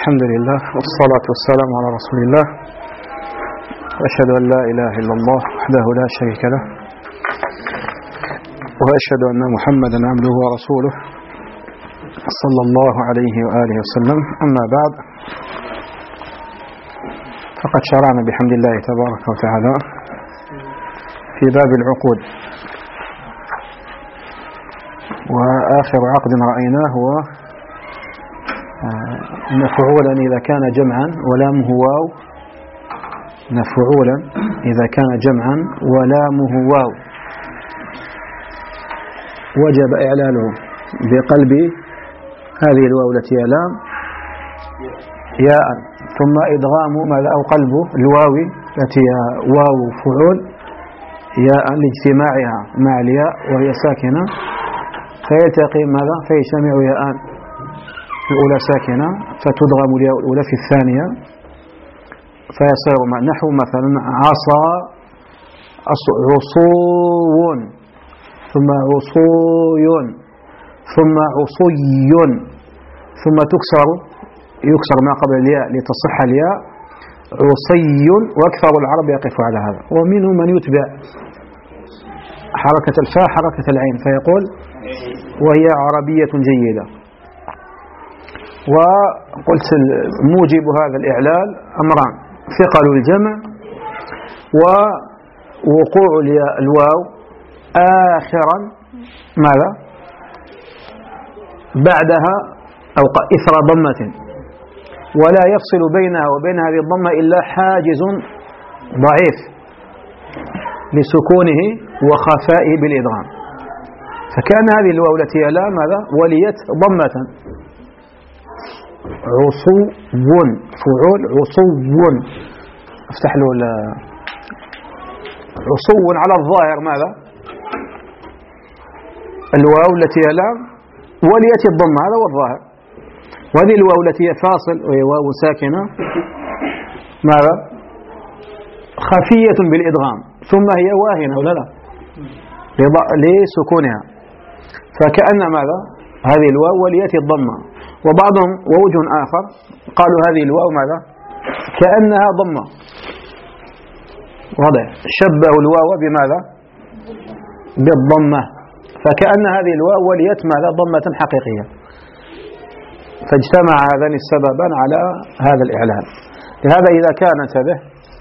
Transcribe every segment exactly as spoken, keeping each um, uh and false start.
الحمد لله والصلاة والسلام على رسول الله، وأشهد أن لا إله إلا الله وحده لا شريك له، وأشهد أن محمدا عبده ورسوله صلى الله عليه وآله وسلم. أما بعد، فقد شرعنا بحمد الله تبارك وتعالى في باب العقود، وآخر عقد رأيناه هو مفعولا إذا كان جمعا ولامه واو، مفعولا إذا كان جمعا ولامه واو وجب إعلاله بقلب هذه الواو التي هي لام ياء، ثم إدغام ماذا أو قلب الواو التي هي واو فعول ياء لاجتماعها مع الياء وهي ساكنة، فيلتقي ماذا فيجتمع ياءان، الأولى ساكنة فتدغم الياء الأولى في الثانية فيصير نحو مثلا عصا عصو، ثم عصوي، ثم عصي، ثم تكسر يكسر ما قبل الياء لتصح الياء عصي، وأكثر العرب يقف على هذا، ومنهم من يتبع حركة الفاء حركة العين فيقول وهي عربية جيدة. وقلت موجب هذا الإعلال أمران: ثقل الجمع ووقوع الواو آخرا ماذا بعدها أو إثر ضمة، ولا يفصل بينها وبين هذه الضمة إلا حاجز ضعيف لسكونه وخفائه بالإدغام، فكان هذه الواو التي لا ماذا وليت ضمة، عصو فعول عصو، افتح له عصو على الظاهر ماذا الواو التي هي لام وليت الضمة، هذا هو الظاهر، وهذه الواو التي هي فاصل وهي واو ساكنة ماذا خفية بالإدغام، ثم هي واهنة ولا لا لسكونها، فكأن ماذا هذه الواو وليت الضمة. وبعضهم ووجه آخر قالوا هذه الواو ماذا كأنها ضمة، واضح، شبهوا الواو بماذا بالضمة، فكأن هذه الواو وليت ماذا ضمة حقيقية، فاجتمع هذان السببان على هذا الإعلان. لهذا إذا كان انتبه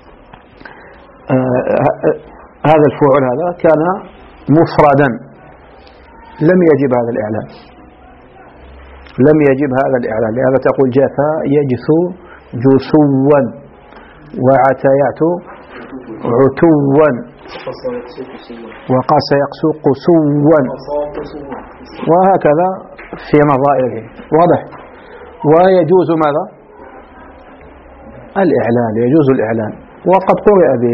آه هذا الفعل هذا كان مفردا لم يجب هذا الإعلان، لم يجب هذا الإعلان. لهذا تقول جثى يجثو جثوا، وعتى يعتو عتوا، وقاس يقسو قسوا، وهكذا في نظائره، واضح. ويجوز ماذا الإعلان، يجوز الإعلان، وقد قرئ به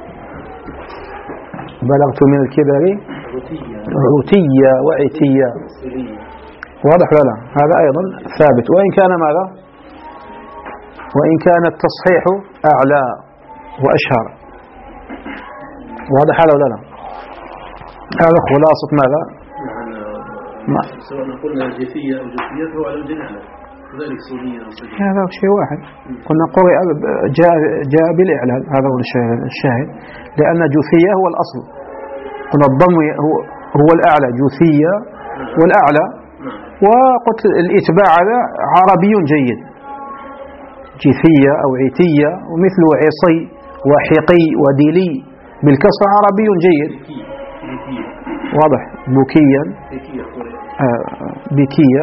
بلغت من الكبر عتية وعتية، واضح ولا لا؟ هذا أيضا ثابت، وإن كان ماذا وإن كان التصحيح أعلى وأشهر، واضح هذا ولا لا؟ هذا خلاصة ماذا ما سواء قلنا جثية أو جثية فهو على وجه الإعلان، كذلك سورية هذا شيء واحد، قلنا قرئ جاء, جاء بالإعلان، هذا هو الشاهد، لأن جثية هو الأصل، قلنا الضم هو, هو الأعلى، جثية والأعلى، وقلت الإتباع هذا عربي جيد، جثية أو عتية، ومثل عصي وحقي وديلي بالكسر عربي جيد، واضح، بكيا آه بكية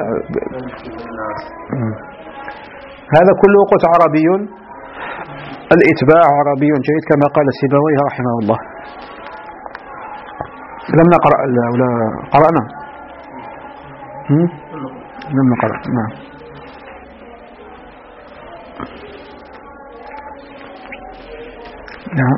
هذا كله قلت عربي، الإتباع عربي جيد كما قال سيبويه رحمه الله. لم نقرأ ولا قرأنا لم نقرأ نعم. نعم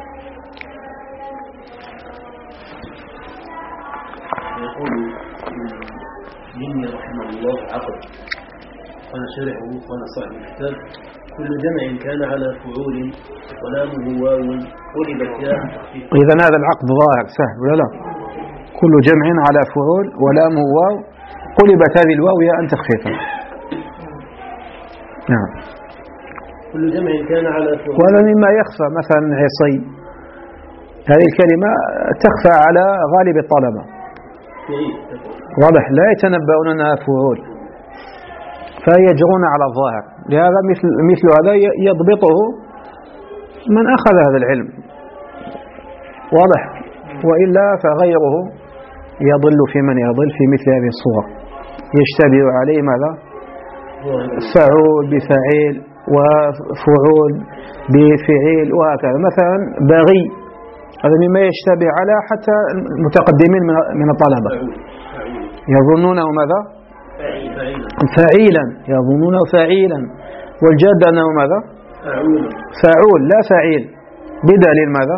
يقول مني رحمه الله عقد قال شرحه قال صاحب الكتاب: كل جمع كان على فعول ولامه واو قلبت ياء. إذا هذا العقد ظاهر سهل ولا لا؟ كل جمع على فعول ولامه واو قلبت هذه الواو ياء تخفيفا، نعم. كل جمع كان على فعول. وهذا مما يخفى، مثلا عصي، هذه الكلمة تخفى على غالب الطلبة، واضح، لا يتنبؤون أنها فعول فيجرون على الظاهر. لهذا مثل, مثل هذا يضبطه من أخذ هذا العلم، واضح، وإلا فغيره يضل في من يضل في مثل هذه الصور، يشتبه عليه ماذا؟ فعول بفعيل وفعول بفعيل وهكذا. مثلا بغي، هذا مما يشتبه على حتى المتقدمين من الطلبة، يظنونه ماذا؟ فعيلا، يظنونه فعيلا، والجاد أنه ماذا؟ فعول لا فعيل، بدليل ماذا؟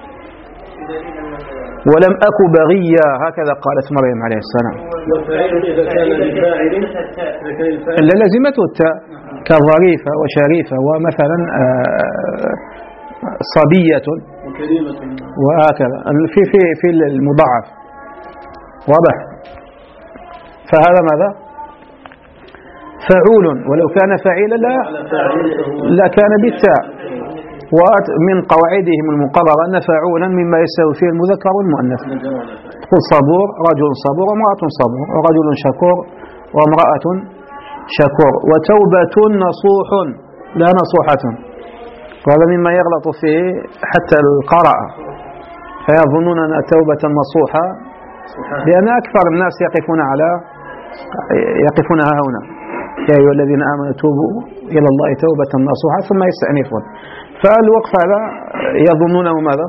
ولم أك بغيا، هكذا قالت مريم عليه السلام. إلا لازمته التاء كظريفة وشريفة ومثلا صبية وهكذا في في في المضاعف، واضح. فهذا ماذا؟ فعول، ولو كان فعيلا لا لكان بالتاء. ومن قواعدهم المقررة أن فعولا مما يستوي فيه المذكر والمؤنث. تقول صبور، رجل صبور وامرأة صبور، ورجل شكور وامرأة شكور، وتوبة نصوح لا نصوحة. وهذا مما يغلط فيه حتى القراءة، فيظنون أن توبة نصوحة، لأن أكثر الناس يقفون على يقفون ها هنا، يا أيها الذين آمنوا توبوا إلى الله توبة نصوحة ثم يستأنفون. فالوقف هذا يظنونه ماذا؟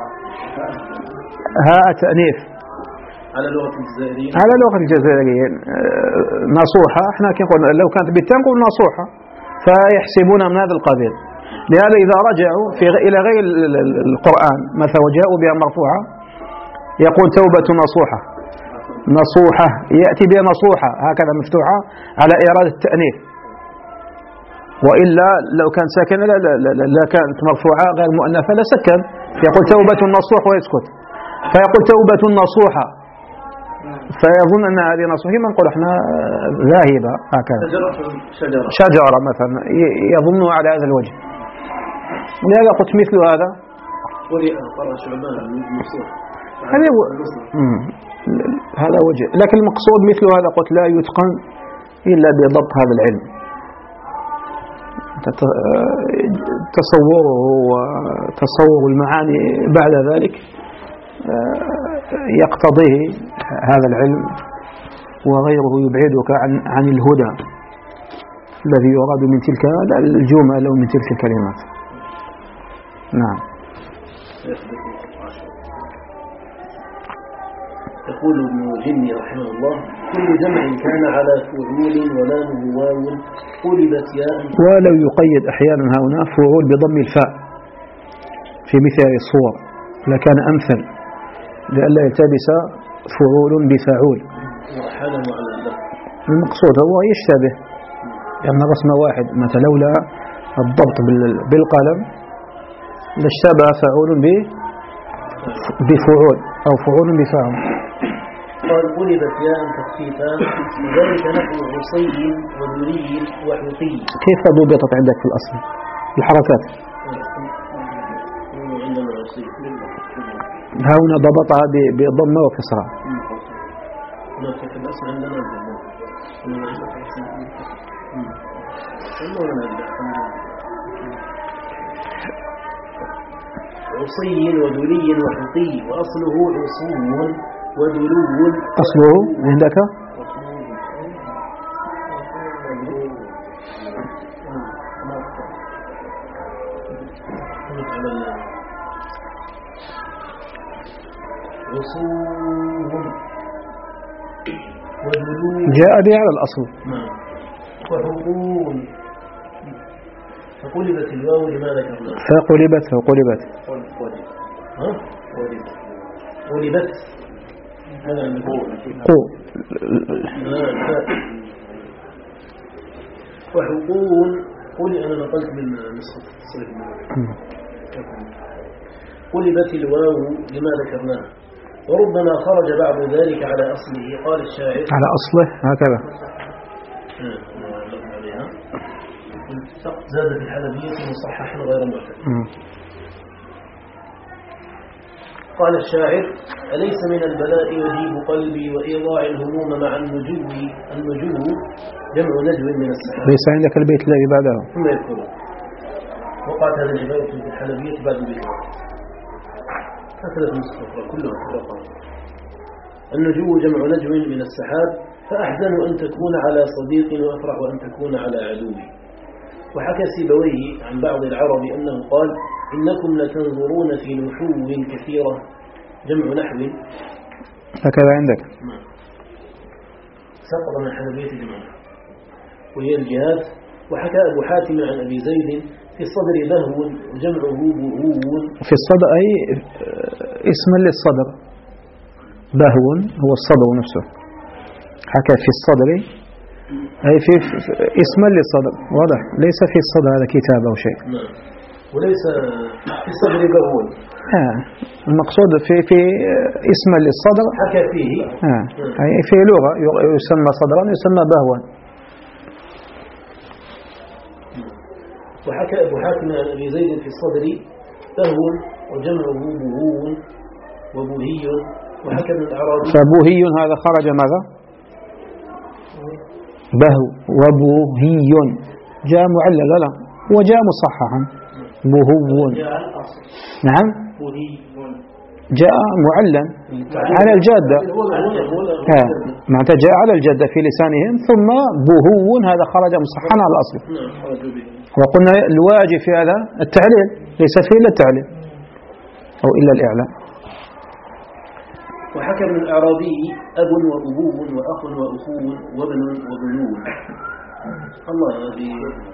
ها تأنيف على لغة الجزائريين، على لغة الجزائريين نصوحة. احنا كنقول لو كانت بالتاء نقول نصوحة، فيحسبون من هذا القبيل. لهذا إذا رجعوا في إلى غير القرآن مثلا وجاءوا بها مرفوعة يقول توبة نصوحة، نصوحة يأتي بها نصوحة هكذا مفتوحة على إرادة التأنيف، وإلا لو كان ساكن لا, لا, لا, لا كانت مرفوعة غير مؤنثة لا سكن، يقول توبة نصوح ويسكت، فيقول توبة نصوحة فيظن أن هذه نصوحة ما نقول احنا ذاهبة هكذا، شجرة, شجرة مثلا يظنها على هذا الوجه. لهذا قلت مثل هذا هذا هذا وجه، لكن المقصود مثل هذا قلت لا يتقن إلا بضبط هذا العلم، تصوره وتصور المعاني بعد ذلك يقتضيه هذا العلم، وغيره يبعدك عن عن الهدى الذي يراد من تلك الجمل أو من تلك الكلمات. نعم. يقول ابن جني رحمه الله: كل جمع كان على فعول ولامه واو قلبت ياء. ولو يقيد أحيانا هنا فعول بضم الفاء في مثل هذه الصور لكان أمثل، لئلا يلتبس فعول بفاعول. المقصود هو يشتبه، يعني الرسم واحد مثلا لولا الضبط بالقلم لاشتبه فعول بفعول أو فعول بفاعل. قال قلبت ياء تخفيفا، وذلك نحو عصي وذري وحوطي. كيف ضبطت عندك في الأصل الحركات؟ هنا ضبطها بضمة وكسرة. في الأصل عندنا عصي وذري وحوطي، وأصله عصو ودلو. أصله عندك جاء به على الأصل. وحقول فقلبت الواو لما ذكرنا. فقلبت فقلبت ها قلبت هذا قو. وحقول قولي أنا نقلت من نسخة الصريح. قلبت الواو لما ذكرناه، وربما خرج بعض ذلك على أصله. قال الشاعر على أصله هكذا. زاد في الحلبية مصحح غير معتد. قال الشاعر: أليس من البلاء يجيب قلبي وإيضاع الهموم مع النجو. النجو جمع نجو من السحاب. ليس عندك البيت الذي بعده. ثم يذكره. وقعت هذه العبارة في الحلبية بعد البيت. هكذا في المستقرة كلها فرقا. النجو جمع نجو من السحاب، فأحزن أن تكون على صديق وأفرح أن تكون على عدو. وحكى سيبويه عن بعض العرب أنه قال: إنكم لتنظرون في نحو كثيرة، جمع نحو. هكذا عندك. سقط من حلبية جمع، وهي الجهاد. وحكى أبو حاتم عن أبي زيد: في الصدر بهو وجمعه بهو. في الصدر أي اسما للصدر، بهو هو الصدر نفسه. حكى في الصدر أي في اسما للصدر، واضح. ليس في الصدر هذا كتاب أو شيء. نعم. وليس في الصدر بهو. آه. المقصود في في اسما للصدر. حكى فيه. آه. أي في لغة يسمى صدرا يسمى بهوا. وحكى أبو حاتم عن أبي زيد في الصدر بهو وجمعه بهو وبهي. وحكى ابن الأعرابي: فبهي هذا خرج ماذا؟ بهو وبهي جاء معلل، لا وجاء مصححا بهو. نعم جاء معلل على الجادة. آه. معناتها جاء على الجادة في لسانهم، ثم بهو هذا خرج مصححا على الأصل. وقلنا الواجب في هذا التعليل، ليس فيه إلا التعليل أو إلا الإعلام. وحكى ابن الأعرابي: أب وأبوه وأخ وأخوه وابن وبنوه. الله هذه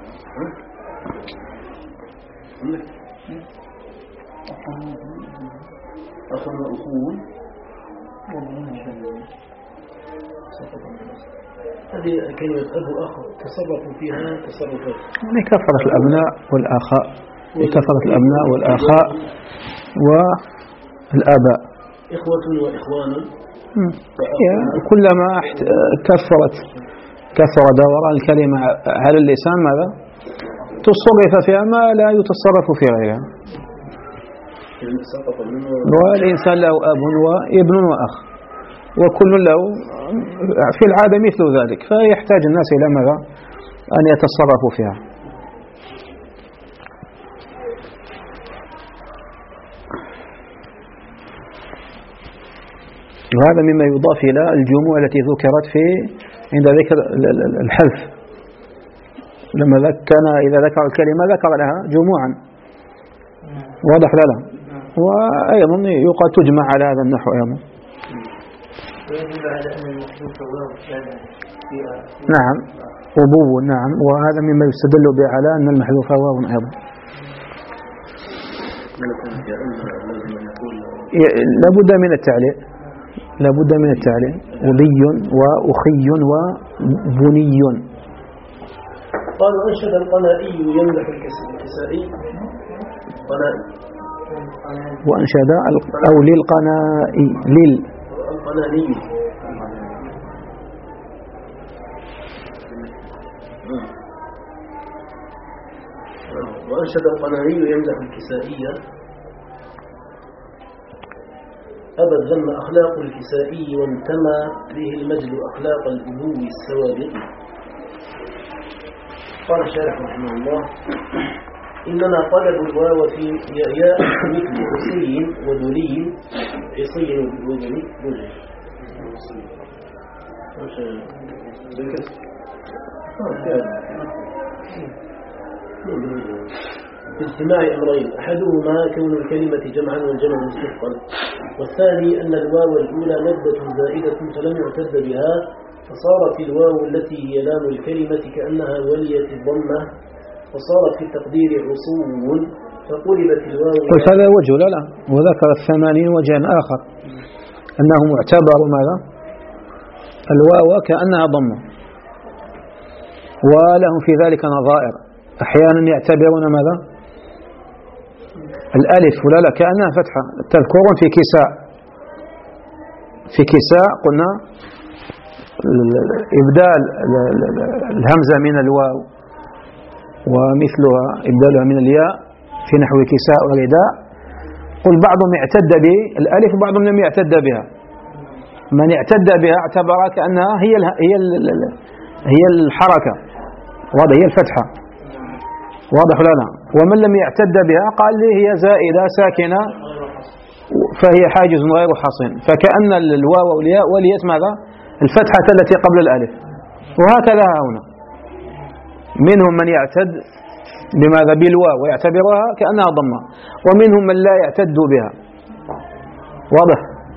أخ وأخوه. هذه كلمة أب وأخ تصرفوا فيها تصرفات. يعني كثرة الأبناء والآخاء، كثرة الأبناء والآخاء والآباء. إخوة وإخوان. كلما كثرت كثر دوران الكلمة على اللسان ماذا؟ تصرف فيها ما لا يتصرف في غيرها. والإنسان له أب وابن وأخ، وكل له في العادة مثل ذلك، فيحتاج الناس إلى ماذا؟ أن يتصرفوا فيها. وهذا مما يضاف إلى الجموع التي ذكرت في عند ذكر الحلف، لما كان إذا ذكر الكلمة ذكر لها جموعا، واضح لها. وأيضا يقال تجمع على هذا النحو أيضا. نعم أبو، نعم. وهذا مما يستدل به على أن المحذوف واو أيضا. لابد من التعليل، لابد من التعليل. أبي وأخي وبني. قالوا: أنشد القنائي يمدح الكسائي. قنائي. وأنشد أو للقنائي لل القناني. وأنشد القناني يمدح الكسائية. أبد ذم أخلاق الكسائي وانتمى به المجد أخلاق الأبو السوابق. قال الشارح رحمه الله: إننا طلب الواو في ياء مثل عصي ودلي. عصي ودلي وجه باجتماع أمرين: أحدهما كون الكلمة جمعا والجمع مستثقل، والثاني أن الواو الأولى مادة زائدة فلم يعتد بها، فصارت الواو التي هي لام الكلمة كأنها وليت الضمة، وصارت في التقدير عصو، فقلبت الواو. قلت هذا وجه، لا لا وذكر الثمانين وجها آخر، أنه معتبر ماذا؟ الواو كأنها ضمة، ولهم في ذلك نظائر. أحيانا يعتبرون ماذا؟ الألف ولا لا كأنها فتحة. تذكرون في كساء، في كساء قلنا إبدال الهمزة من الواو ومثلها إبدالها من الياء في نحو كساء ورداء. قل بعضهم اعتد بالألف وبعضهم لم يعتد بها. من اعتد بها اعتبرها كأنها هي هي هي الحركة، واضح، هي الفتحة، واضح ولا لا؟ ومن لم يعتد بها قال لي هي زائدة ساكنة فهي حاجز غير حصين، فكأن الواو والياء وليت ماذا؟ الفتحة التي قبل الألف. وهكذا هنا منهم من يعتد بماذا؟ بالواو ويعتبرها كأنها ضمة، ومنهم من لا يعتد بها، واضح،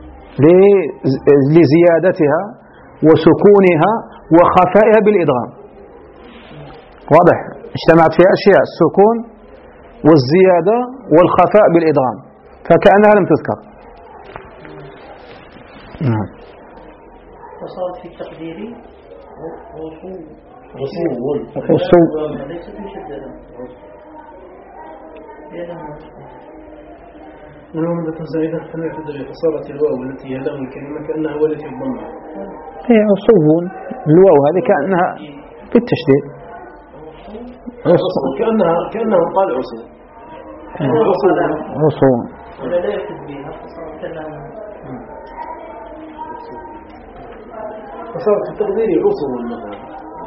لزيادتها وسكونها وخفائها بالإدغام، واضح، اجتمعت فيها أشياء: السكون والزيادة والخفاء بالإدغام، فكأنها لم تذكر. نعم. وصارت في التقدير وصول ليست مشددة. منهم همزة زائدة فلم يعتد بها، فصارت الواو التي هي لام الكلمة كأنها ولت الضمة. هي عصو، الواو هذه كأنها بالتشديد، عصو، كأنها كأنه قال عصو. عصو ولا لا يعتد بها فصارت كأنها، فصارت في التقدير عصو المذهب.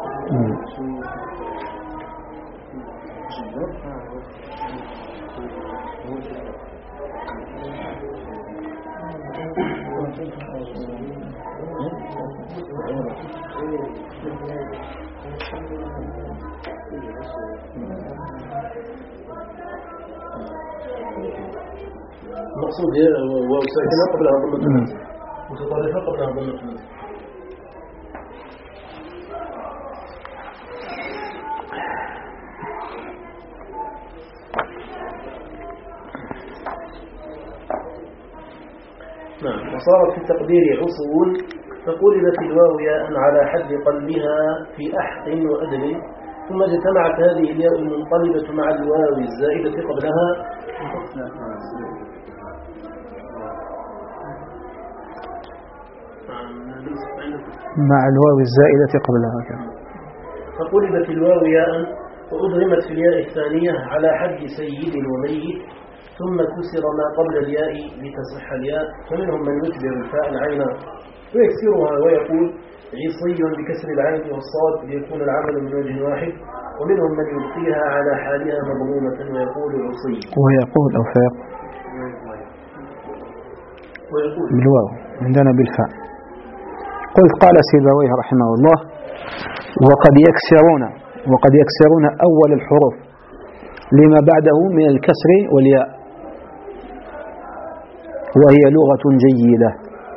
المقصود هي واو ساكنة قبلها ضمة متطرفة قبلها ضمة. نعم. وصارت في التقدير عصول فقلبت الواو ياء على حد قلبها في أحق وأدب، ثم اجتمعت هذه الياء المنقلبة مع الواو الزائدة قبلها مع الواو الزائدة قبلها، فقلبت الواو ياء وأدغمت في الياء الثانية على حد سيد وميت، ثم كسر ما قبل الياء لتصح الياء، فمنهم من يتبع الفاء العين ويكسرها ويقول عصي بكسر العين والصاد ليكون العمل من وجه واحد، ومنهم من يبقيها على حالها مضمومة ويقول عصي ويقول أو فيقول ويقول بالواو عندنا بالفاء. قلت قال سيبويه رحمه الله: وقد يكسرون وقد يكسرون أول الحروف لما بعده من الكسر والياء، وهي لغة جيدة.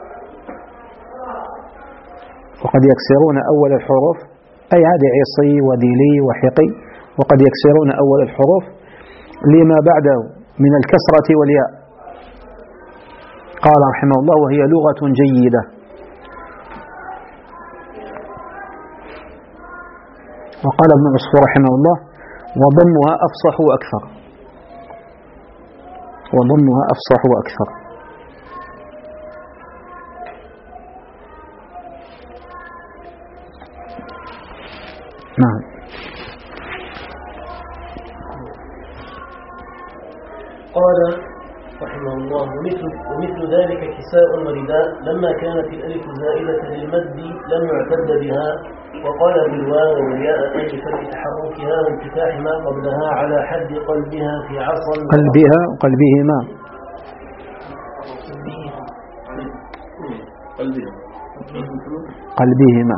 وقد يكسرون أول الحروف أي هذه عصي وديلي وحقي، وقد يكسرون أول الحروف لما بعده من الكسرة والياء. قال رحمه الله: وهي لغة جيدة. وقال ابن عصفور رحمه الله: وضمها أفصح وأكثر، وضمها أفصح وأكثر. نعم. قال رحمه الله: ومثل, ومثل ذلك كساء ورداء لما كانت الألف زائدة للمد لم يعتد بها، وقال بالواو والياء ألفا لتحركها وانفتاح ما قبلها على حد قلبها في عصا قلبها وقلبهما قلبها قلبهما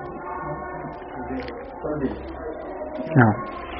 نعم.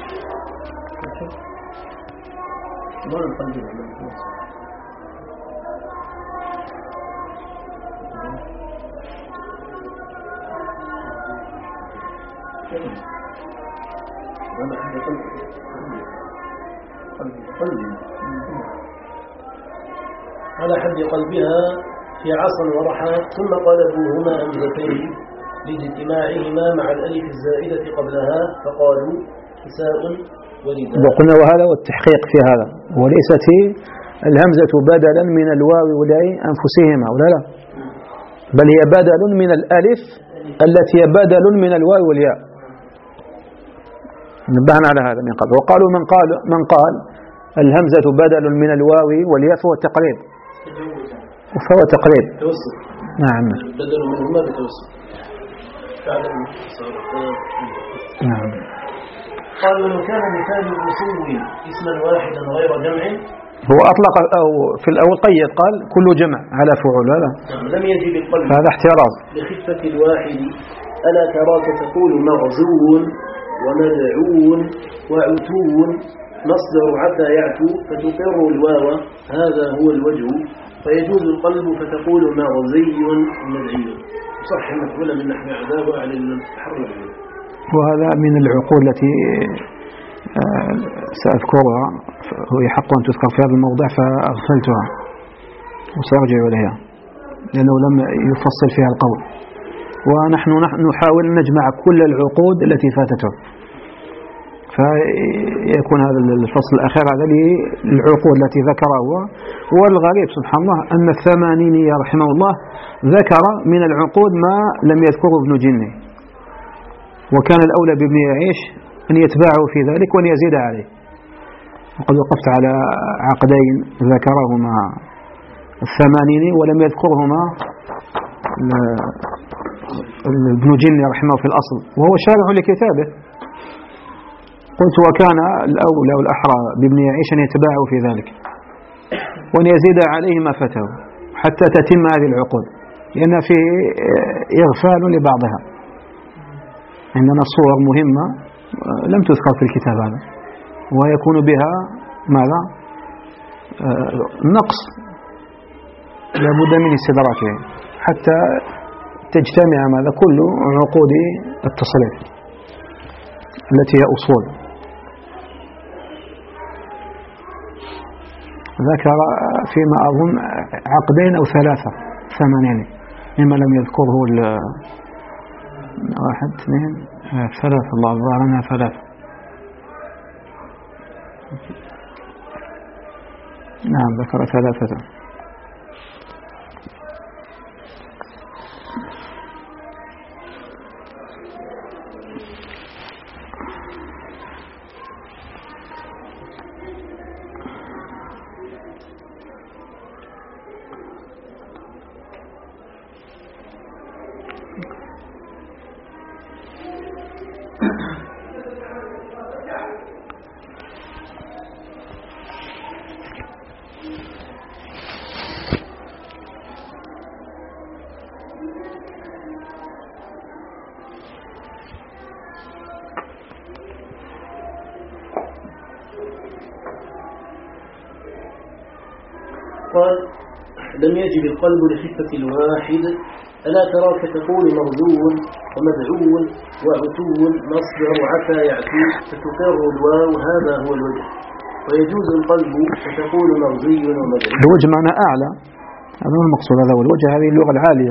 على حد قلبها في عصا ورحى، ثم قلبوهما همزتين لاجتماعهما مع الألف الزائدة قبلها فقالوا كساء ورداء. وقلنا وهذا والتحقيق في هذا، وليست الهمزة بدلا من الواو والياء أنفسهما ولا لا، بل هي بدل من الألف التي هي بدل من الواو والياء. نبهنا على هذا من قبل. وقالوا من قال من قال الهمزة بدل من الواو والياء فهو التقريب، فهو تقريب. توسط. نعم. بدل منهما بتوسط. نعم. قال ولو كان مثال الوصول اسما واحدا غير جمع. هو أطلق أو في الأول قيد قال كل جمع على فعول هذا. نعم. لم يجب القلب. هذا احتراز. لخفة الواحد ألا تراك تقول مغزو ومدعو وعتو مصدر عتى يعتو فتقر الواو هذا هو الوجه فيجوز القلب فتقول مغزي ومدعي. صح مفعول من نحو عذاب وعلى التحرر. وهذا من العقول التي سأذكرها، هو يحق أن تذكر في هذا الموضع فأغفلتها وسأرجع إليها لأنه لم يفصل فيها القول. ونحن نحاول أن نجمع كل العقود التي فاتته، فيكون هذا الفصل الأخير هذا للعقود التي ذكره هو. والغريب سبحان الله أن الثمانيني رحمه الله ذكر من العقود ما لم يذكره ابن جني، وكان الأولى بابن يعيش أن يتباعه في ذلك وأن يزيد عليه. وقد وقفت على عقدين ذكرهما الثمانيني ولم يذكرهما ابن جني رحمه في الأصل وهو شارح لكتابه. قلت وكان الأولى والأحرى بابن يعيش أن يتباعه في ذلك وأن يزيد عليه ما فته حتى تتم هذه العقود، لأن فيه إغفال لبعضها. عندنا صور مهمة لم تذكر في الكتاب هذا ويكون بها ماذا؟ نقص لابد من استدراكه حتى تجتمع ماذا كل عقود التصريف التي هي أصول. ذكر فيما أظن عقدين أو ثلاثة ثمانين مما لم يذكره واحد اثنين ثلاثة الله ظهرنا ثلاثة. نعم ذكر ثلاثة. قال لم يجب القلب لخفة الواحد ألا تراك تقول مغزو ومدعو وعتو مصدر عتى يعتو فتقر الواو هذا هو الوجه ويجوز القلب فتقول مغزي ومدعو. الوجه معنى أعلى، هذا هو المقصود، هذا هو الوجه، هذه اللغة العالية.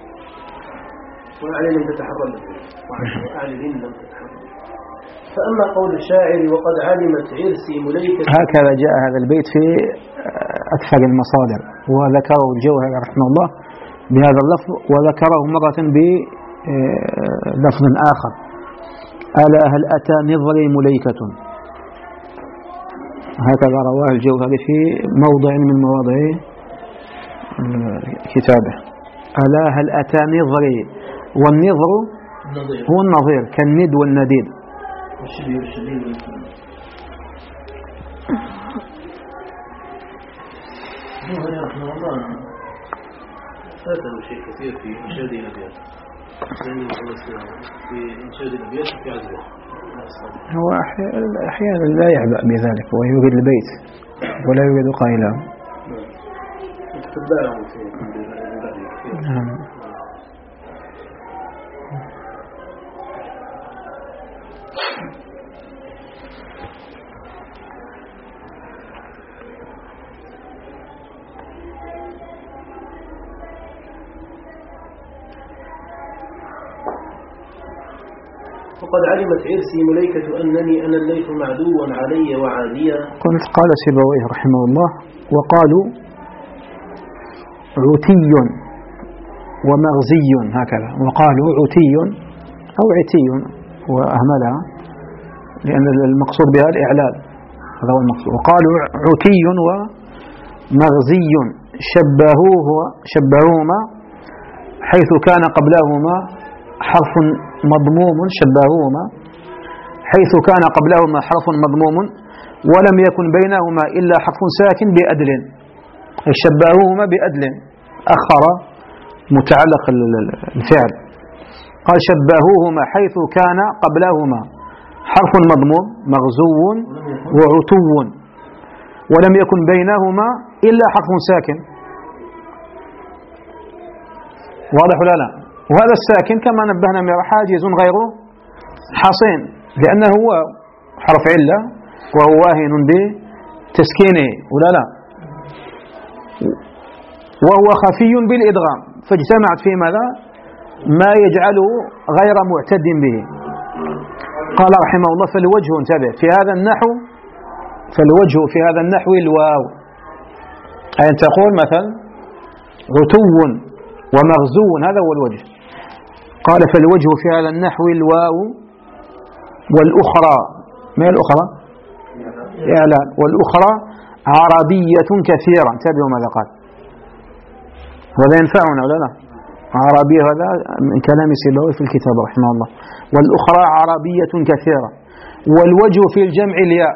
وأعلى لم تتحرك وأعلى لم تتحرك. فأما قول الشاعر وقد علمت عرسي مليكة، هكذا جاء هذا البيت في أكثر المصادر، وذكره الجوهري رحمه الله بهذا اللفظ، وذكره مرة بلفظ آخر ألا هل أتى نظري مليكة، هكذا رواه الجوهري في موضع من مواضع كتابه. ألا هل أتى نظري، والنظر هو النظير كالند والنديد. الجوهري رحمه الله فاته شيء كثير في إنشاد الأبيات، لأنه في إنشاد الأبيات وفي عزله. هو أحيانا لا يعبأ بذلك ويريد البيت ولا يريد قائله. تتبعه في نعم. وقد علمت عرسي مليكة أنني أنا الليث معدوا علي وعاديا. قلت قال سيبويه رحمه الله وقالوا عتي ومغزي هكذا، وقالوا عتي أو عتي وأهملها لأن المقصود بها الإعلال، هذا هو المقصود. وقالوا عتي ومغزي شبهوه شبهوهما حيث كان قبلهما حرف مضموم شبهوهما حيث كان قبلهما حرف مضموم ولم يكن بينهما إلا حرف ساكن بأدل، شبهوهما بأدل أخر متعلق الفعل. قال شبهوهما حيث كان قبلهما حرف مضموم مغزو وعتو ولم يكن بينهما إلا حرف ساكن. واضح ولا لا؟ وهذا الساكن كما نبهنا من حاجز غير حصين، لأنه هو حرف علة وهو واهن بتسكينه ولا لا، وهو خفي بالإدغام، فاجتمعت في ماذا؟ ما يجعله غير معتد به. قال رحمه الله فالوجه، انتبه في هذا النحو، فالوجه في هذا النحو الواو، أي أن تقول مثلا عتو ومغزو، هذا هو الوجه. قال فالوجه في هذا النحو الواو، والأخرى ما هي الأخرى؟ إعلان. والأخرى عربية كثيرة، انتبهوا ماذا قال، وهذا ينفعنا ولا لا؟ عربية، هذا من كلام سيبويه في الكتاب رحمه الله. والأخرى عربية كثيرة. والوجه في الجمع الياء،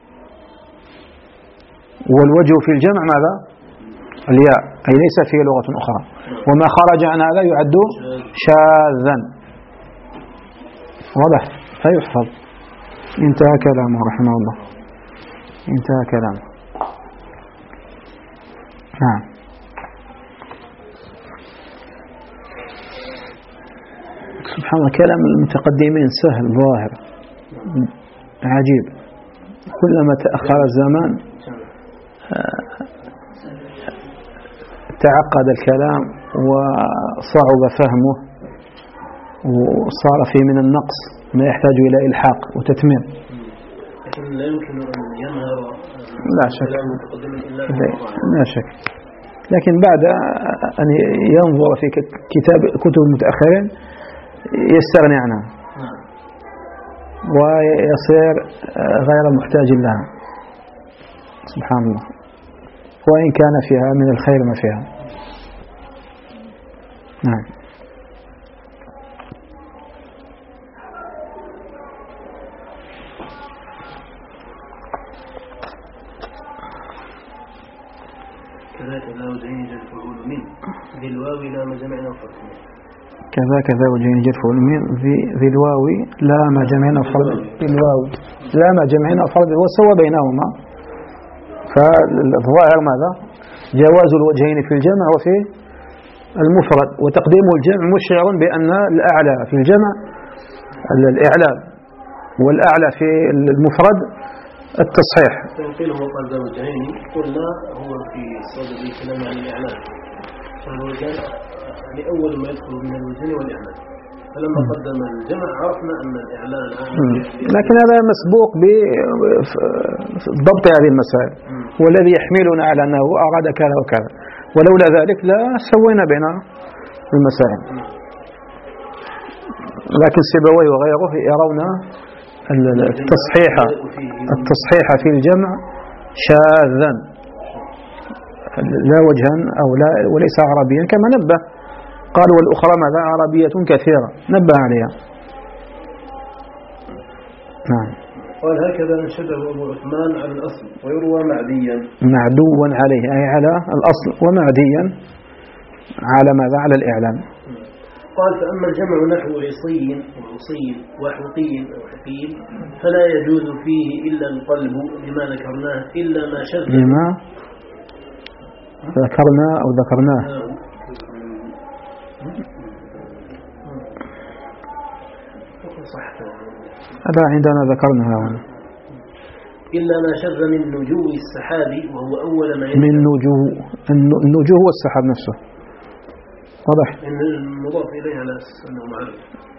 والوجه في الجمع ماذا؟ الياء، أي ليس فيه لغة أخرى، وما خرج عن هذا يعد شاذا. واضح؟ فيحفظ. انتهى كلامه رحمه الله، انتهى كلامه. نعم. سبحان الله، كلام المتقدمين سهل ظاهر عجيب، كلما تأخر الزمان تعقد الكلام وصعب فهمه وصار فيه من النقص ما يحتاج إلى إلحاق وتتميم. لكن لا يمكن أن ينهر لا شك، لا شك، لكن بعد أن ينظر في كتاب كتب المتأخرين يستغني عنها ويصير غير محتاج لها، سبحان الله، وإن كان فيها من الخير ما فيها. نعم. كذاك لا وجهين الفعول من ذي الواو لا ما جمعنا فرد، كذاك ذا وجهين الفعول من ذي الواو لا ما جمعنا فرد، الواو لا ما جمعنا فرد وسوى بينهما. فالظاهر ماذا؟ جواز الوجهين في الجمع وفي المفرد، وتقديم الجمع مشعر بأن الأعلى في الجمع الإعلان، والأعلى في المفرد التصحيح. قيل هو قال ذا وجهين، قلنا هو في صدد الكلام عن الإعلان، فالوجهان يعني أول ما يدخل من الوجهين والإعلان، فلما قدم الجمع عرفنا أن الإعلان. لكن هذا مسبوق بضبط هذه المسائل، والذي يحملنا على أنه أراد كذا وكذا، ولولا ذلك لا سوينا بين المسائل. لكن سيبويه وغيره يرون التصحيح التصحيح في الجمع شاذا لا وجها أو لا وليس عربيا، كما نبه قال والأخرى ماذا؟ عربية كثيرة، نبه عليها. نعم. قال هكذا انشده أبو عثمان على الأصل، ويروى معديا، معدوا عليه أي على الأصل، ومعديا على ماذا؟ على الإعلام. قال فأما الجمع نحو عصي وعصي وحقي وحقيل فلا يجوز فيه إلا القلب لما ذكرناه إلا ما شذ لما ذكرنا أو ذكرناه هذا عندنا ذكرناها هنا. إلا ما شذ من نجو السحاب وهو أول ما ينزل. من نجو، النجو هو السحاب نفسه، واضح؟ إن المضاف إليه على أساس أنه معرف.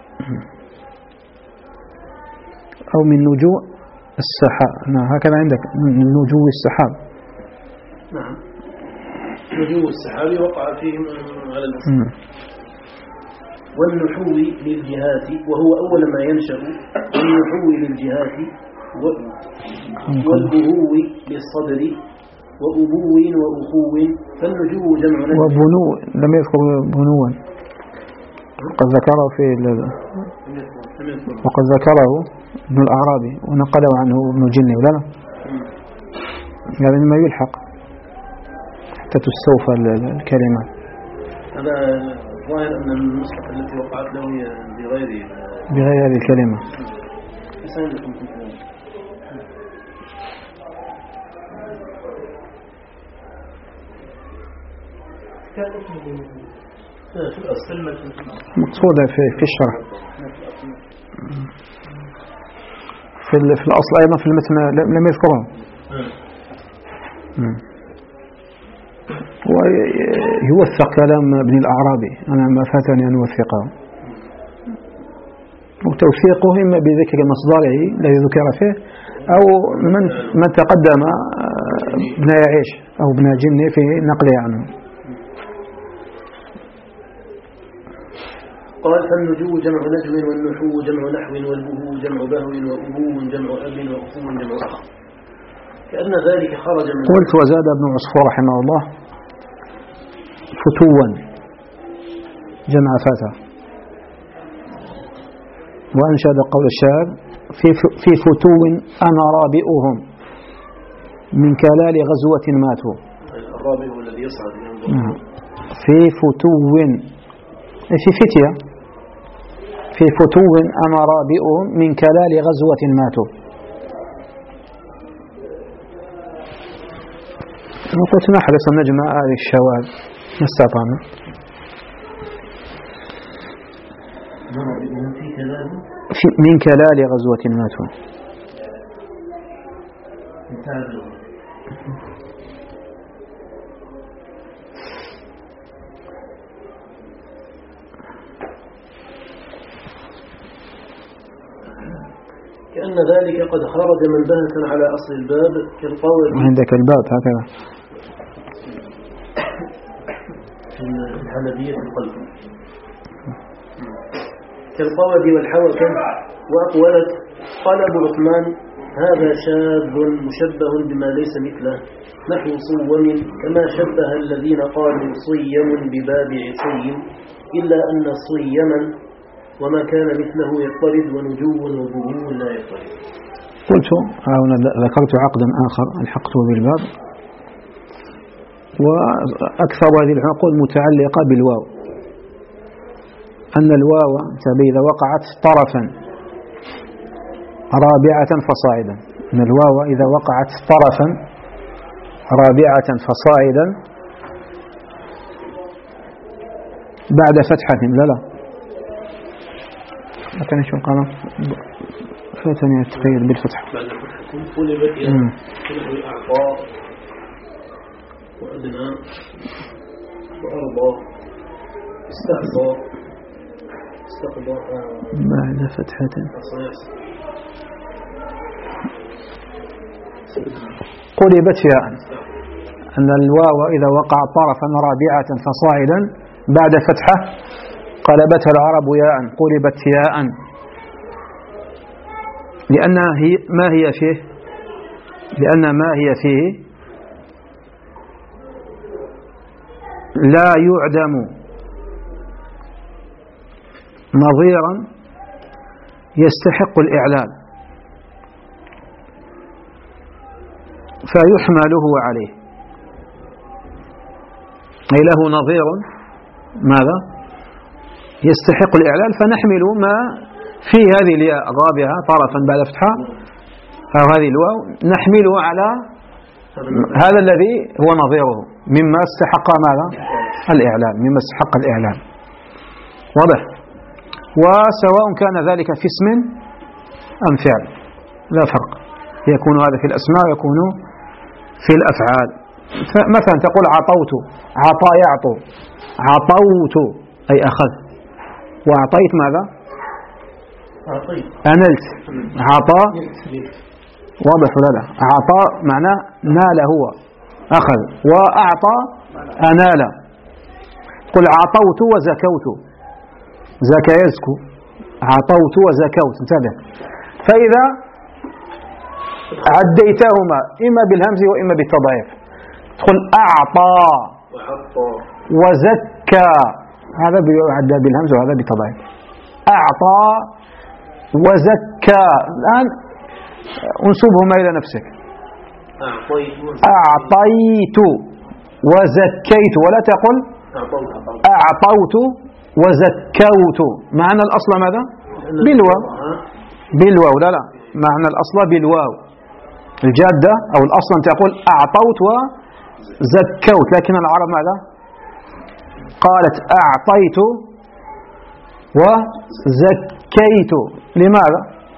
أو من نجوء السحاب، نعم هكذا عندك من نجوء السحاب. نعم، نجوء السحاب وقع فيه على الأصل. والنحو للجهات وهو أول ما ينشأ، والنحو للجهات والبهو للصدر وأبو وأخو، فالنجو جمع نجم. وبنو لم يذكر بنوا، قد ذكره في وقد ذكره ابن الأعرابي ونقله عنه ابن الجني ولا لا؟ هذا مما يلحق حتى تستوفى الكلمات. هذا ظاهر أن النسخة التي وقعت له بغير بغير هذه الكلمة. مقصودة في في الشرح في في الأصل أيضا في المتن لم يذكره، ويوثق كلام ابن الأعرابي، أنا ما فاتني أن أوثقه، وتوثيقه إما بذكر مصدره الذي ذكر فيه أو من من تقدم ابن يعيش أو ابن جني في نقله عنه. قال فالنجو جمع نجم والنحو جمع نحو والبهو جمع بهو وأبو جمع أب وأخو جمع أخ، كأن ذلك خرج من. قلت وزاد ابن عصفور رحمه الله فتوا جمع فتى، وأنشد قول الشاعر في في فتو أنا رابئهم من كلال غزوة ماتوا. الرابئ هو الذي يصعد في فتو في فتية في فتو أنا رابئهم من كلال غزوة ماتوا. وقلت ما حدث النجم هذه الشواذ ما استطعنا. من كلال غزوة ماتوا. كأن ذلك قد خرج منبهة على أصل الباب كالقول. وعندك الباب هكذا في الحنبية القلب كالقود والحوكم وأقولت. قال أبو عثمان هذا شاذ مشبه بما ليس مثله، نحو صوم كما شبه الذين قالوا صيم ببابع صيم، إلا أن صيما وما كان مثله يضطرد ونجو وبهو لا يضطرد. قلت هنا ذكرت عقدا آخر الحقته بالباب، وأكثر هذه العقود متعلقة بالواو، أن الواو إذا وقعت طرفا رابعة فصاعدا، أن الواو إذا وقعت طرفا رابعة فصاعدا بعد فتحة لا لا فاتني شو القلم فاتني التقييد بالفتح بعد فتحة قلبت إلى أعطاء وأدنى وأرضى استعصى استقضى بعد فتحة قلبت ياء، أن الواو إذا وقع طرفا رابعة فصاعدا بعد فتحة قلبتها العرب ياء، قلبت ياء، لأنها هي ما هي فيه لأن ما هي فيه لا يعدم نظيرا يستحق الإعلال فيحمله عليه، أي له نظير ماذا يستحق الإعلال فنحمل ما في هذه الياء الرابعة طرفا بعد فتحة أو هذه الواو نحمله على هذا الذي هو نظيره مما استحق ماذا الإعلال مما استحق الإعلال. واضح؟ وسواء كان ذلك في اسم أم فعل لا فرق، يكون هذا في الأسماء ويكون في الأفعال. مثلا تقول عطوت، عطى يعطو، عطوت أي أخذ، وأعطيت ماذا أنلت، عطى واضح ولا لا؟ عطى معناه نال هو أخذ، وأعطى أنال. قل عطوت وزكوت، زكى يزكو، عطوت وزكوت، انتبه. فإذا عديتهما إما بالهمز وإما بالتضعيف تقول أعطى وزكى، هذا بيعدى بالهمز وهذا بالتضعيف. أعطى وزكى. الآن انسبهما إلى نفسك. أعطيت وزكيت، ولا تقل أعطوت وزكوت. معنى الأصل ماذا؟ بالواو. بالواو، لا لا، معنى الأصل بالواو الجادة أو الأصل أن تقول أعطوت وزكوت، لكن العرب ماذا؟ قالت أعطيت وزكيت. لماذا؟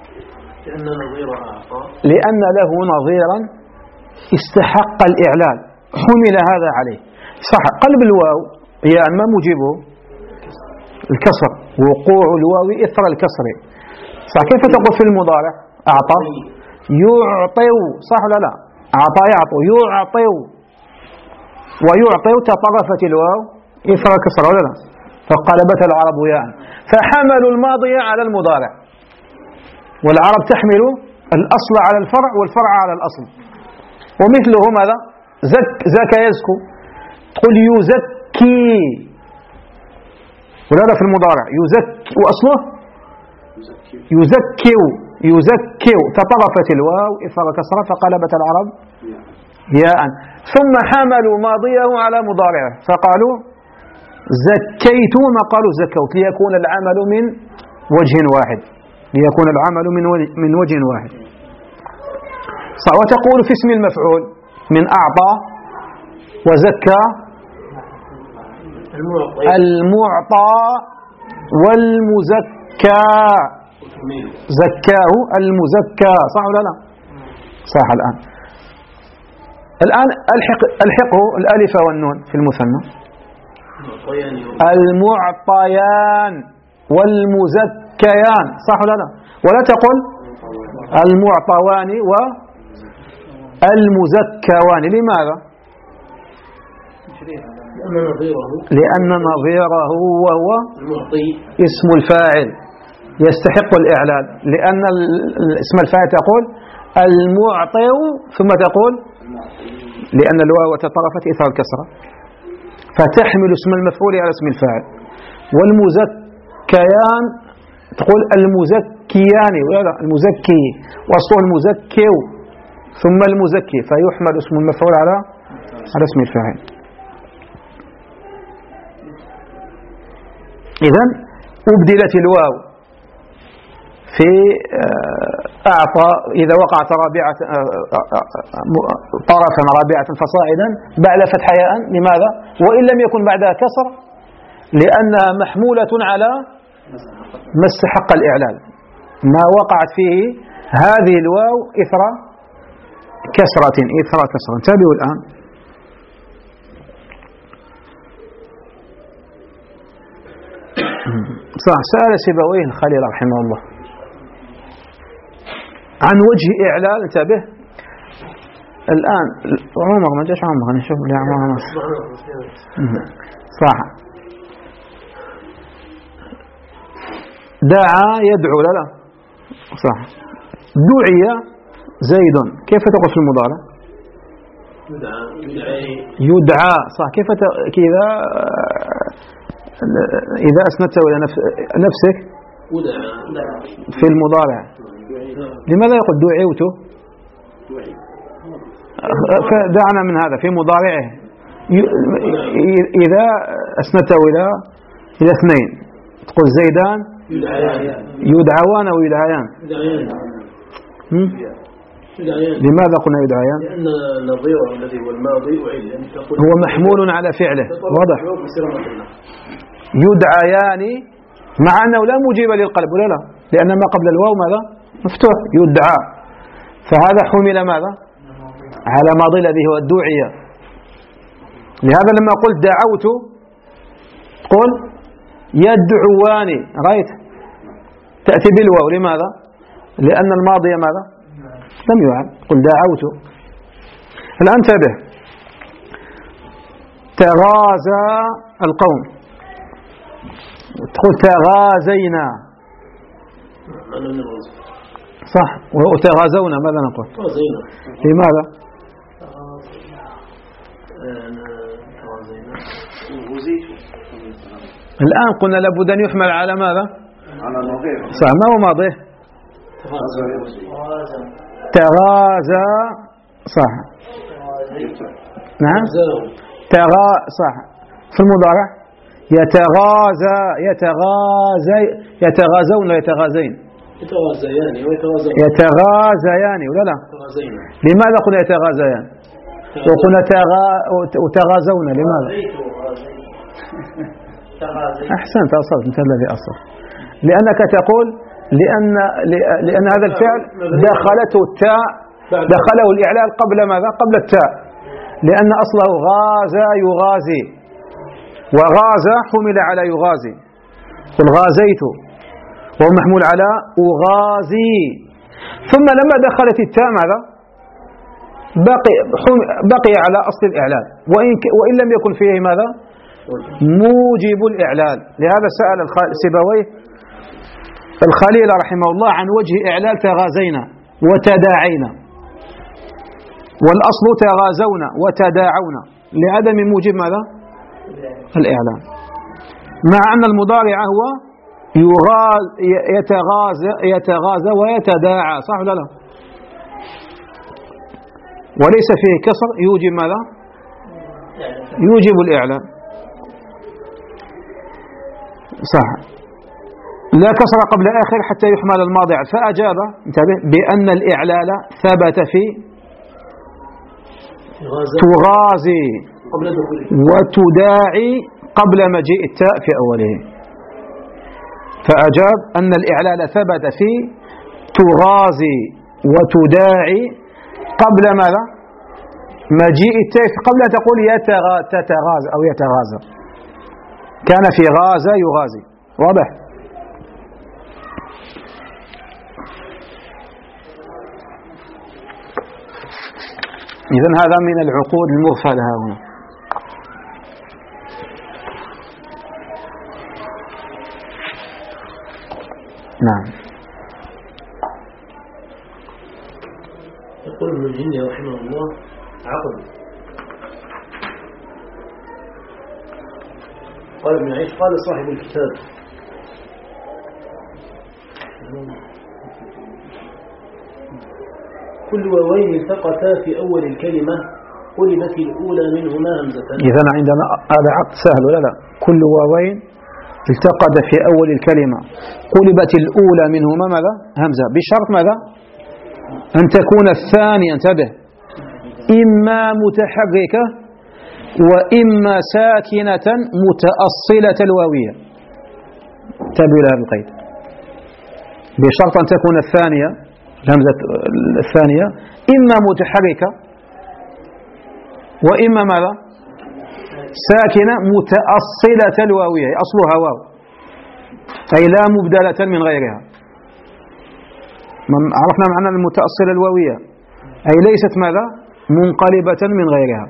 لأن له نظيرا استحق الإعلال، حمل هذا عليه. صح، قلب الواو هي ما موجبه؟ الكسر، وقوع الواو إثر الكسر. صح. كيف تقول في المضارع؟ أعطى يعطي، صح ولا لا؟ أعطى يعطو، يعطي ويعطي، تطرفت الواو إثر الكسر ولا لا؟ فقلبت العرب ياء، فحملوا الماضي على المضارع، والعرب تحمل الأصل على الفرع والفرع على الأصل. ومثله ماذا؟ زك زكى يزكو، تقول يزكي ولا لا؟ في المضارع يزكي، وأصله يزكي يزكي، تطرفت الواو إثر الكسرة فقلبت العرب ياء. ثم حملوا ماضيه على مضارعه فقالوا زكيت، ما قالوا زكوت، ليكون العمل من وجه واحد، ليكون العمل من من وجه واحد. وتقول في اسم المفعول من أعطى وزكى المعطى والمزكى، زكاه المزكى، صح ولا لا؟ صح. الآن الآن الحق الحقه الألف والنون في المثنى. المعطيان والمزكيان، صح ولا لا؟ ولا تقل المعطوان والمزكوان. لماذا؟ لأن نظيره وهو اسم الفاعل يستحق الإعلال، لأن اسم الفاعل تقول المعطي ثم تقول لأن الواو تطرفت إثر الكسرة فتحمل اسم المفعول على اسم الفاعل. والمزكيان تقول المزكيان ولا المزكي، وأصله المزكي ثم المزكي، فيحمل اسم المفعول على على اسم الفاعل. إذن أبدلت الواو في أعطى إذا وقعت رابعة طرفا رابعة فصاعدا بعد فتح ياء. لماذا؟ وإن لم يكن بعدها كسر، لأنها محمولة على ما استحق الإعلال، ما وقعت فيه هذه الواو إثر كسرة إثر كسرة. انتبهوا الآن. صح. سأل سيبويه الخليل رحمه الله عن وجه إعلال. انتبه الآن. عمر ما جاش عمر، نشوف لي عمر. صح. دعا يدعو، لا لا صح. دعي زيد، كيف تقول في المضارع؟ يدعى، صح. كيف كذا إذا أسندته إلى نفسك في المضارع؟ لماذا يقول دعوت؟ دعنا من هذا في مضارعه. إذا أسندته إلى إلى اثنين تقول زيدان يدعوان أو يدعيان؟ لماذا قلنا يدعيان؟ لأن نظيره الذي هو الماضي هو محمول على فعله، واضح. يدعيان مع أنه لا موجب للقلب، ولا لا؟ لأن ما قبل الواو ماذا؟ مفتوح، يدعى. فهذا حمل ماذا؟ على ماضي الذي هو الدعية. لهذا لما قلت دعوت قل يدعوان، رأيت تأتي بالواو. لماذا؟ لأن الماضي ماذا؟ لم يعد. قل دعوت. الآن انتبه. تغازى القوم، تقول تغازينا صح، وتغازونا ماذا نقول؟ تغازينا. لماذا؟ الآن قلنا لابد أن يحمل على ماذا؟ على ماضيه. صح، ما هو ماضيه؟ تغازى. صح. نعم. تغا صح. في المضارع يتغازى يتغازي يتغازون يتغازين يتغازيان ويتغازون يتغازيان ولا لا؟ لماذا قلنا يتغازيان وقلنا تغا وتغازون؟ لماذا؟ أحسنت، أصلت أنت الذي أصل، لأنك تقول لأن لأن هذا الفعل دخلته التاء، دخله الإعلال قبل ماذا؟ قبل التاء، لأن أصله غازى يغازي، وغازى حمل على يغازي، قل غازيت وهو محمول على أغازي، ثم لما دخلت التاء ماذا؟ بقي بقي على أصل الإعلال، وإن وإن لم يكن فيه ماذا؟ موجب الإعلال. لهذا سأل سيبويه الخليل رحمه الله عن وجه إعلال تغازينا وتداعينا، والأصل تغازون وتداعون لعدم موجب ماذا؟ الإعلان، مع أن المضارع هو يغاز يتغازى يتغازى ويتداعى، صح ولا لا؟ وليس فيه كسر يوجب ماذا؟ يوجب الإعلان، صح، لا كسر قبل آخر حتى يحمل الماضي، فأجاب انتبه بأن الإعلال ثبت في تغازي وتداعي قبل مجيء التاء في أوله، فأجاب أن الإعلال ثبت في تغازي وتداعي قبل ماذا؟ مجيء التاء، قبل أن تقول تتغازى أو يتغازى، كان في غازى يغازي. واضح؟ إذن هذا من العقود المغفلة هنا. نعم. يقول ابن الجني رحمه الله عقد. قال ابن عيش قال صاحب الكتاب كل واوين التقتا في أول الكلمة قلبت الأولى منهما همزة. إذا عندنا هذا عقد سهل ولا لا؟ كل واوين التقت في أول الكلمة قلبت الأولى منهما ماذا؟ همزة، بشرط ماذا؟ أن تكون الثانية، انتبه، إما متحركة وإما ساكنة متأصلة الواوية، انتبهوا لهذا القيد، بشرط أن تكون الثانية الهمزة الثانية إما متحركة وإما ماذا؟ ساكنة متأصلة الواوية، أصلها واو، أي لا مبدلة من غيرها. عرفنا معنى المتأصلة الواوية، أي ليست ماذا؟ منقلبة من غيرها.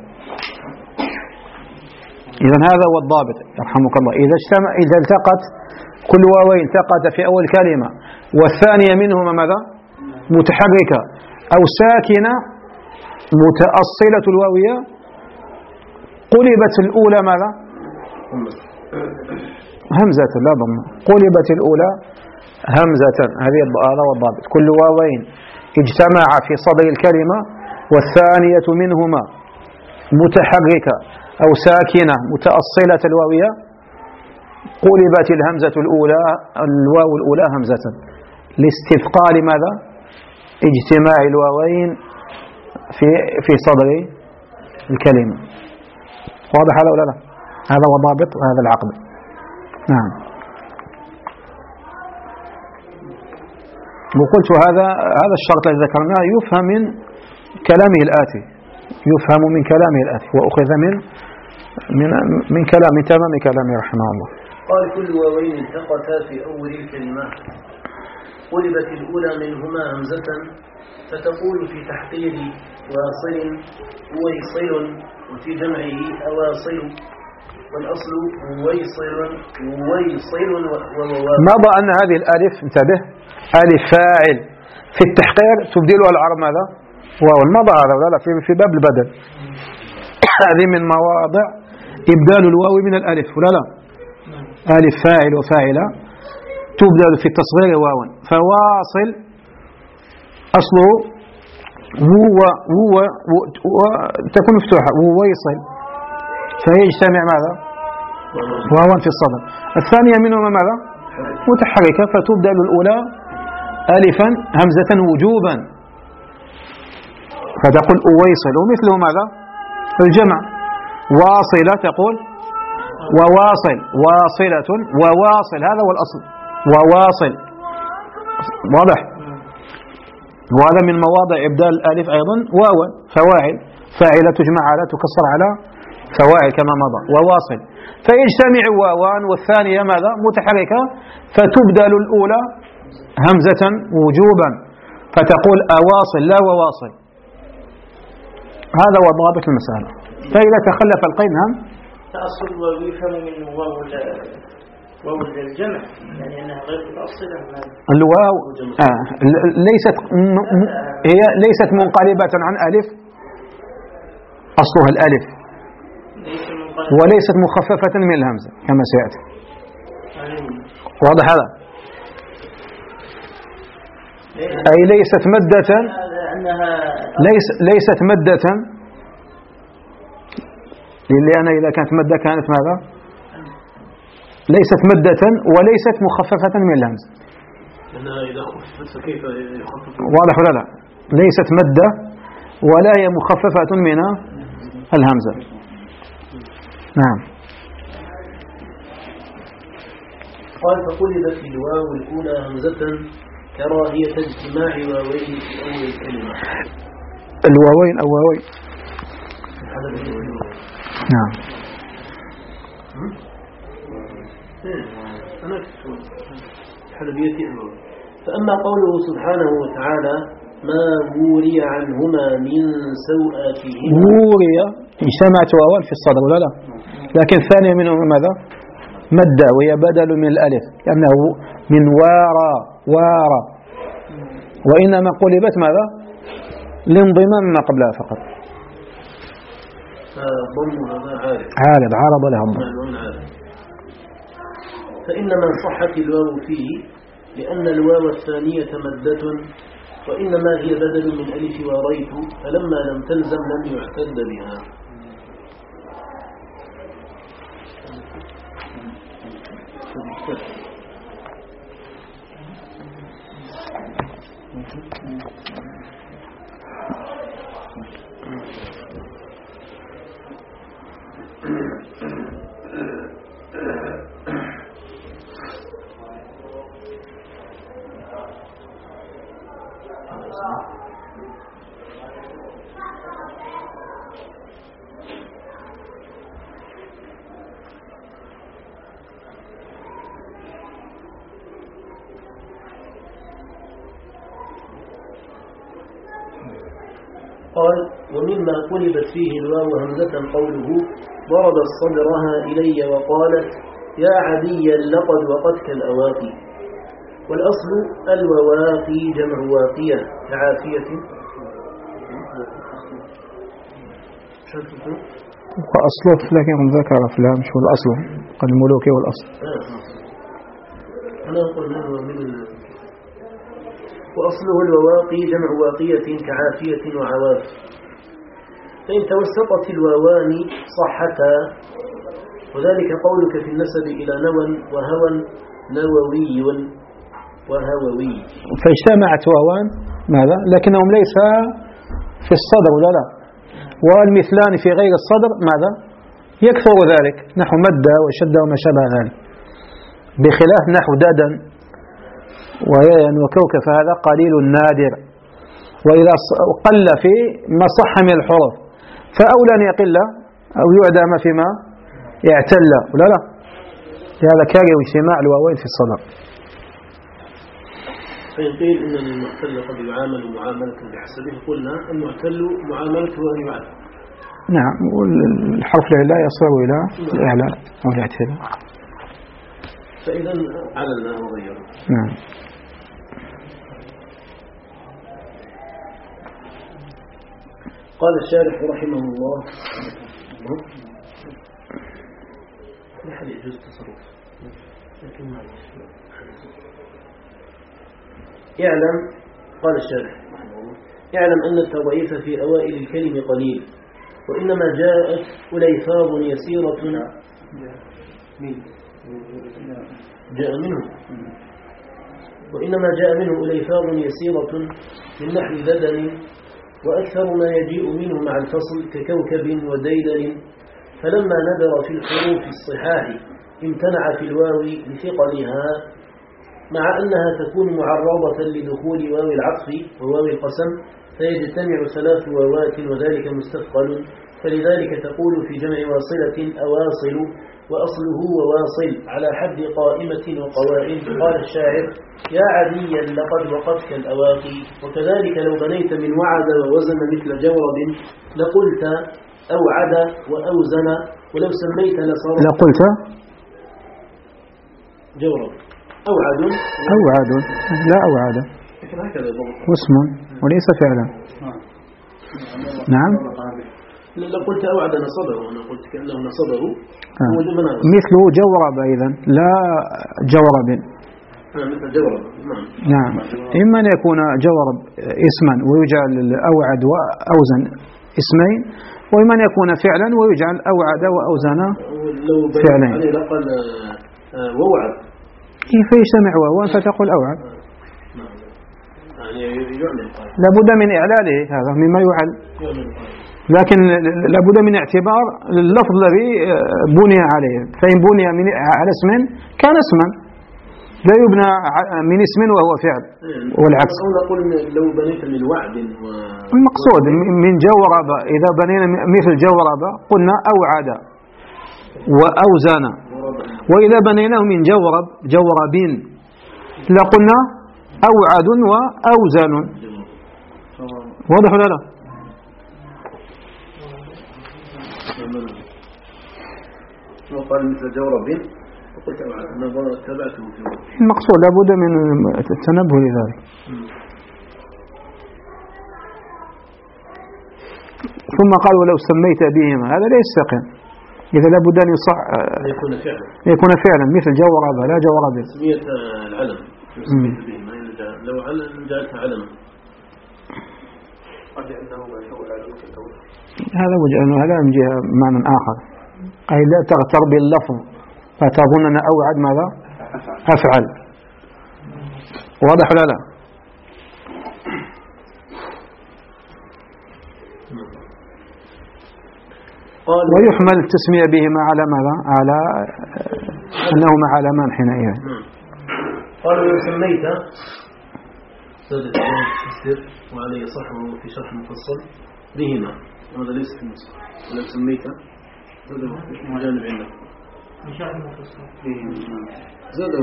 إذن هذا هو الضابط يرحمك الله. إذا اجتمع إذا التقت كل واوين التقت في أول كلمة والثانية منهما ماذا؟ متحركة أو ساكنة متأصلة الواوية قلبت الأولى ماذا؟ همزة، لا ضم، قلبت الأولى همزة. هذه هذا هو الضابط. كل واوين اجتمع في صدر الكلمة والثانية منهما متحركة أو ساكنة متأصلة الواوية قلبت الهمزة الأولى الواو الأولى همزة لاستثقال ماذا؟ اجتماع الواوين في في صدر الكلمة. واضح هذا ولا لا؟ هذا هو ضابط هذا العقد. نعم. وقلت هذا هذا الشرط الذي ذكرناه يفهم من كلامه الآتي، يفهم من كلامه الآتي وأخذ من من من كلام من تمام كلامه رحمه الله. قال كل واوين التقتا في أول الكلمة قلبت الأولى منهما همزة، فتقول في تحقير واصل ويصل وفي جمعه أواصل والأصل ويصل ويصل وواو. مضى أن هذه الألف انتبه ألف فاعل في التحقير تبدلها العرب ماذا؟ واو. مضى هذا ولا لا في في باب البدل. هذه من مواضع إبدال الواو من الألف ولا لا؟ ألف فاعل وفاعلة تبدل في التصغير واوا. فواصل أصله هو هو تكون مفتوحة ويصل فيجتمع ماذا؟ واوا في الصدر. الثانية منهما ماذا؟ متحركة فتبدل الأولى ألفا همزة وجوبا فتقول أويصل. ومثله ماذا؟ الجمع واصلة تقول وواصل واصلة وواصل. هذا هو الأصل وواصل واضح. وهذا من مواضع إبدال الألف أيضا واوا. فواعل فاعلة تجمع على تكسر على فواعل كما مضى وواصل. فيجتمع واوان والثانية ماذا؟ متحركة فتبدل الأولى همزة وجوبا فتقول أواصل لا وواصل. هذا هو ضابط المسألة. فإذا تخلف القيد هم تأصل ويفهم من واو واو الجمع يعني أنها غير متأصلة. الواو آه ليست م... هي ليست منقلبة عن ألف أصلها الألف وليست مخففة من الهمزة كما سيأتي. واضح هذا؟ أي ليست مدة ليس ليست مدة لأن إذا كانت مدة كانت ماذا؟ ليست مدة وليست مخففة من الهمزة. إذا خففت فكيف يخفف؟ واضح ولا لا؟ ليست مدة ولا هي مخففة من الهمزة. نعم. قال فقلبت الواو الأولى همزة كراهية اجتماع واوين في أول الكلمة. الواوين أو واوين. نعم. أنا حلبيتي أمر. فأما قوله سبحانه وتعالى ما وري عنهما من سوءاتهما. وري اجتمعت واوان في الصدر ولا لا؟ لكن الثانية منهم ماذا؟ مدة وهي بدل من الألف لأنه من وارى وارى. وإنما قلبت ماذا؟ لانضمام ما قبلها فقط. ضم هذا عارض. عارض عارض لها الضم. فإنما صحت الواو فيه لأن الواو الثانية مدة وإنما هي بدل من ألف وريت فلما لم تلزم لم يعتد بها. قال ومما قلبت فيه الواو همزة قوله ضربت صدرها إلي وقالت يا عديا لقد وقتك الأواقي. والأصل الوواقي جمع واقية كعافية. وأصله لكن ذكر في الهامش والأصل قد الملوكي والأصل. أنا أقول منه من وأصله الوواقي جمع واقية كعافية وعواف. فإن توسطت الواوان صحتا وذلك قولك في النسب إلى نوى وهوى نووي وهووي. فاجتمعت واوان ماذا؟ لكنهم ليس في الصدر ولا لا؟ والمثلان في غير الصدر ماذا؟ يكثر ذلك نحو مدة وشدة وما شابه ذلك بخلاف نحو دادا وكوكب فهذا قليل نادر. وإذا قل في ما صح من الحروف فأولى أن يقل أو يعدم فيما يعتل ولا لا؟ لهذا كاره اجتماع الواوين في الصدر. فإن قيل إن المعتل قد يعامل معاملة بحسبه قلنا المعتل معاملته أن يعد نعم، والحرف العلاء يصير إلى الإعلاء أو الاعتلاء. فإذا علنا وغيره. نعم. قال الشارح رحمه الله هل يجوز التصرف لكن ما يعلم. قال الشارح رحمه الله يعلم أن التضعيف في أوائل الكلم قليل، وإنما جاءت أليفاظ يسيرة جاء منه وإنما جاء منه أليفاظ يسيرة من نحو بدن، وأكثر ما يجيء منه مع الفصل ككوكب وديدن، فلما ندر في الحروف الصحاح امتنع في الواو لثقلها، مع أنها تكون معرضة لدخول واو العطف وواو القسم، فيجتمع ثلاث واوات وذلك مستثقل، فلذلك تقول في جمع واصلة أواصل، وأصله وواصل على حد قائمة وقوائم. قال الشاعر يا عديا لقد وقتك الأواقي. وكذلك لو بنيت من وعد ووزن مثل جورب لقلت أوعد وأوزن، ولو سميت لصرف لقلت جورب أوعد أوعد لا أوعد واسم وليس فعلا. نعم. لو قلت أوعد نصبه وأنا قلت كأنه نصبه آه. مثل جورب أيضا لا جورب. آه مثل جورب. نعم. إما أن يكون جورب اسما ويجعل أوعد وأوزن اسمين، وإما أن يكون فعلا ويجعل أوعد وأوزن فعلين. لو قال ووعد فيجتمع واو فتقول أوعد. لابد من إعلاله، هذا مما يعل، لكن لابد من اعتبار اللفظ الذي بني عليه، فإن بني من على اسم كان اسما، لا يبنى من اسم وهو فعل والعكس. نقول لو بنيت من وعد و... المقصود من جورب، إذا بنينا مثل جورب قلنا أوعد وأوزن، وإذا بنيناه من جورب جورب لقلنا أوعد وأوزن. واضح ولا لا؟ وقال مثل جورب وقلت أوعد أنا تبعته في المقصود لابد من التنبه لذلك. ثم قال ولو سميت بهما، هذا لا يستقيم، إذا لابد أن يصح يكون فعلا يكون فعلا مثل جورب لا جورب. تسمية العلم سميت بهما لو علم جعلتها علما قد أنه هذا وجه أنه هذا من جهة معنى آخر، أي لا تغتر باللفظ فتظن أن أوعد ماذا أفعل. واضح ولا لا؟ ويحمل التسمية بهما على ماذا؟ على أنهما علمان حينئذ. قال لو سميت سادة السر وعليه صحبه في شرح مفصل بهما، وهذا ليس في النص. ولو سميت هذا مجانب عندك زاده.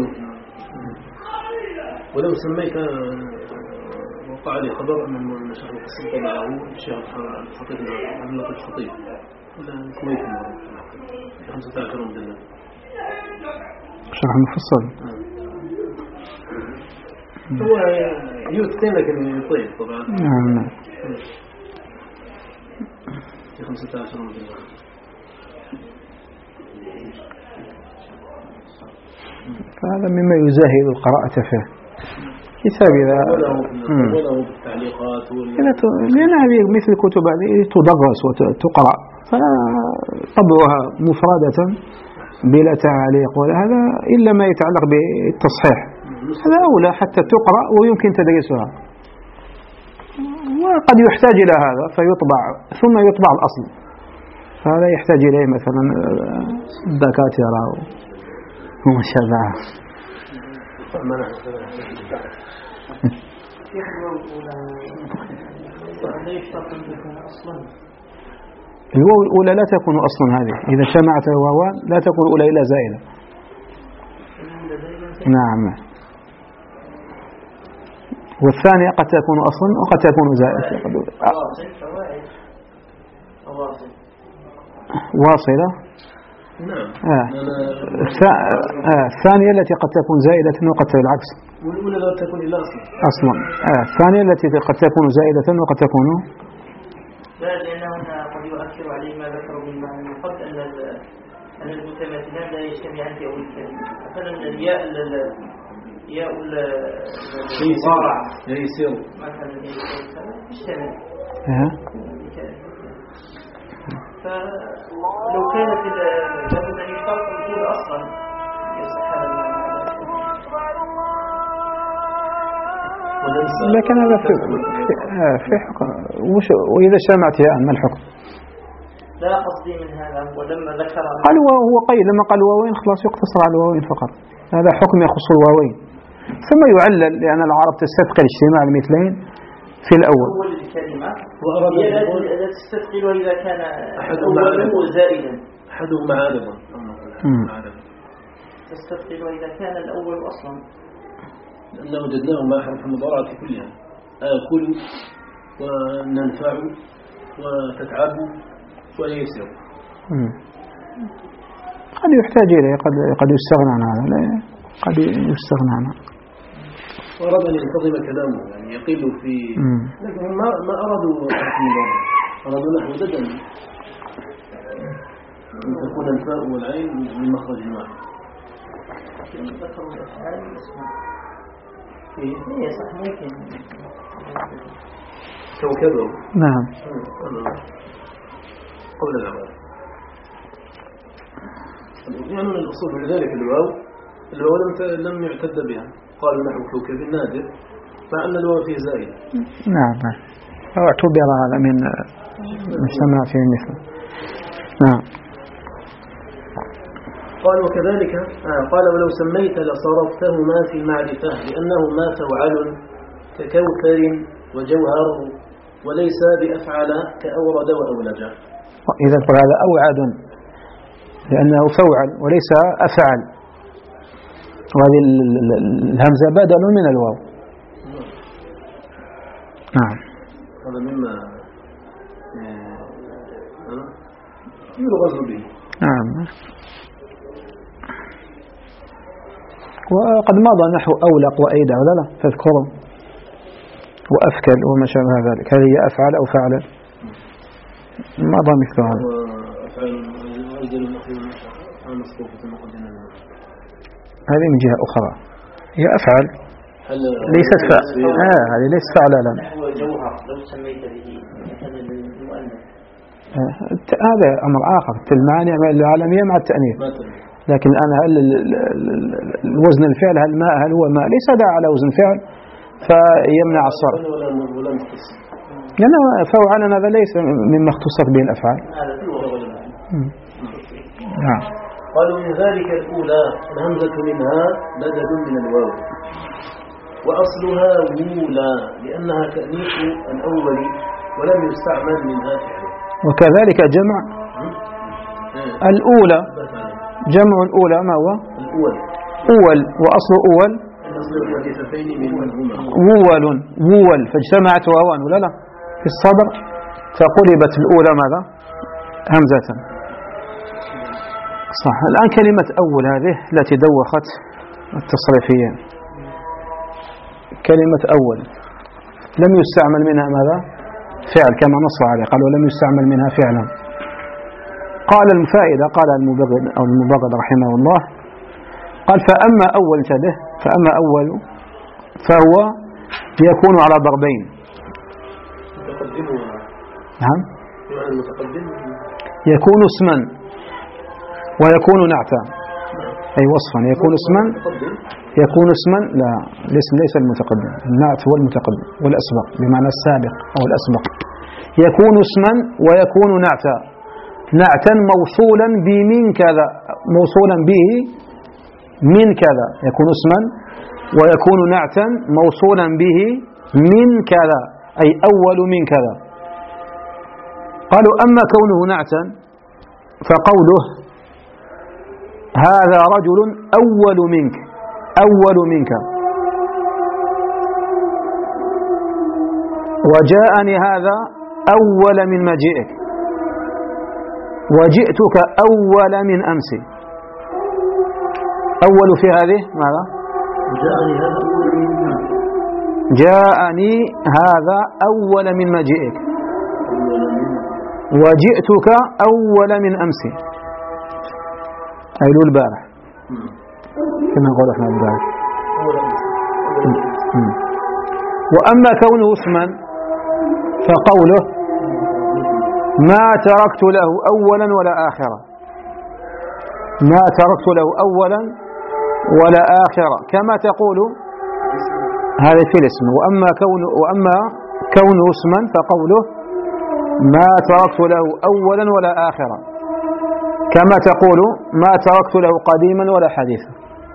ولو سميت وقع لي خبر أن شرح مفصل طبعه الشيخ الخطيب عملة الخطيب ولا كويت خمسة عشر مجلد شرح مفصل. هو يتكلم لكن يطيب طبعا. نعم نعم. في خمسة عشر مجلد. فهذا مما يزاهد القراءة فيه كتاب إذا وله بالتعليقات لأن هذه مثل الكتب هذه تدرس وتقرأ، فطبعها مفردة بلا تعليق ولا هذا إلا ما يتعلق بالتصحيح، هذا أولى حتى تقرأ ويمكن تدريسها، وقد يحتاج إلى هذا فيطبع ثم يطبع الأصل، فهذا يحتاج إليه مثلا الدكاترة وما شابه. الواو الأولى لا تكون أصلا، هذه إذا اجتمعت واوان لا تكون أولى إلا زائدة. نعم. والثانية قد تكون أصلا وقد تكون زائدة. واصلة. نعم. آه. آه. الثانية التي قد تكون زائدة وقد تكون العكس. والأولى لا تكون إلا أصلا. أصلا. آه. الثانية التي قد تكون زائدة وقد تكون. لا، لأنه قد يؤثر عليه ما ذكروا من معنى القد أن أن المتماثلان لا يجتمعان في أول كلمة. مثلا الياء ياء المضارع يسير مثلا يجتمع. فلو كانت لابد أن يشترط الأولى أصلا يصح هذا المعنى. لكن هذا في في حكم. وش وإذا اجتمعت ياء ما الحكم؟ لا قصدي من هذا، ولما ذكر قال هو قيد لما قال واوين خلاص يقتصر على الواوين فقط. هذا حكم يخص الواوين. ثم يعلل لأن العرب تستثقل اجتماع المثلين في الأول. أول الكلمة هي لا تستثقل إذا كان أوله زائدا. أحدهما عارضا. تستثقل إذا كان الأول أصلا. لأنه وجدناه مع حرف المضارعة كلها. آكل وننفع وتتعب ويسر. قد يحتاج إليه، قد قد يستغنى عن هذا، لا قد يستغنى عنه. وأراد أن ينتظم كلامه، يعني يقل في. لكن ما ما أرادوا تحميلا، أرادوا نحو بدل أن تكون الفاء والعين من مخرج واحد. ذكروا الأفعال إيه صح ممكن. كوكبه. نعم. قول العبارة. يعني من الأصول لذلك الواو الواو لم لم يعتد بها. قالوا نحو كوكب نادر مع أن الواو فيه زائدة. نعم نعم. أو اعتبر هذا من مجتمع فيه المثل. نعم. قال وكذلك آه قال ولو سميت لصرفتهما في المعرفة لأنهما فوعل ككوثر وجوهر وليس بأفعل كأورد وأولج. إذا قل هذا أوعد لأنه فوعل وليس أفعل، وهذه الهمزة بدل من الواو. نعم. هذا مما يرغز به. نعم. وقد مضى نحو أولق وأيدع ولا لا تذكروا، وأفكل وما شابه ذلك. هل هي أفعل أو فعل؟ مضى مثل هذا. هذه من جهة أخرى هي أفعل ليست فعل. آه هذه ليست فعلا. نحو جوهر لو سميت به مثلا المؤنث. هذا أمر آخر. المعاني العالمية مع التأنيث. لكن الآن هل الوزن الفعل هل ماء هل هو ماء ليس داعي على وزن فعل فيمنع الصرف. لأن فوعلا هذا ليس مما اختصت به الأفعال. نعم. قالوا من ذلك الأولى الهمزة منها بدل من الواو وأصلها وولا لأنها تأنيث الأول ولم يستعمل منها فعل. وكذلك جمع الأولى جمع الأولى ما هو؟ الأول. أول وأصل أول وول وول فاجتمعت واوان ولا لا في الصدر فقلبت الأولى ماذا؟ همزة. صح. الآن كلمة أول هذه التي دوخت التصريفيين كلمة أول لم يستعمل منها ماذا؟ فعل كما نص عليه. قال ولم يستعمل منها فعلا. قال الفائدة قال المبغض أو المبغض رحمه الله قال فأما أول انتبه فأما أول فهو يكون على ضربين. نعم. يكون اسما ويكون نعتا أي وصفا. يكون اسما يكون اسما لا الاسم ليس المتقدم. النعت هو المتقدم والأسبق بمعنى السابق أو الأسبق. يكون اسما ويكون نعتا. نعتا موصولا بمن كذا موصولا به من كذا يكون اسما ويكون نعتا موصولا به من كذا أي أول من كذا. قالوا أما كونه نعتا فقوله هذا رجل أول منك أول منك وجاءني هذا أول من مجيئك وجئتك أول من أمس. أول في هذه ماذا؟ جاءني هذا أول من مجيئك. وجئتك أول من أمس أي له البارح كما نقول احنا البارح. وأما كونه اسما فقوله ما تركت له أولا ولا آخرا. ما تركت له أولا ولا آخرا كما تقول هذا في الاسم. وأما كونه وأما كونه اسما فقوله ما تركت له أولا ولا آخرا كما تقول ما تركت له قديما ولا حديثا.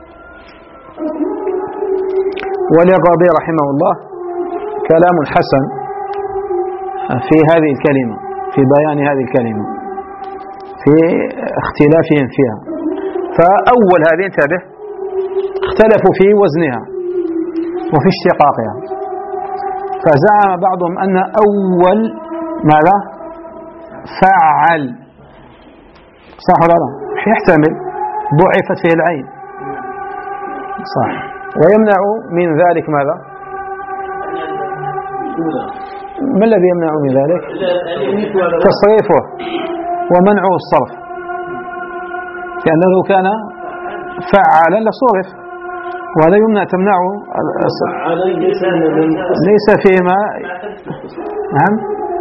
وللربيع رحمه الله كلام حسن في هذه الكلمة، في بيان هذه الكلمة، في اختلافهم فيها. فأول هذه انتبه اختلفوا في وزنها وفي اشتقاقها. فزعم بعضهم أن أول ماذا؟ فعل، صح ولا لا؟ يحتمل ضعفت فيه العين، صح. ويمنع من ذلك ماذا؟ ما الذي يمنع من ذلك؟ تصريفه ومنعه الصرف، لأنه لو كان فعلا لصرف، وهذا يمنع تمنعه ليس فيما. نعم.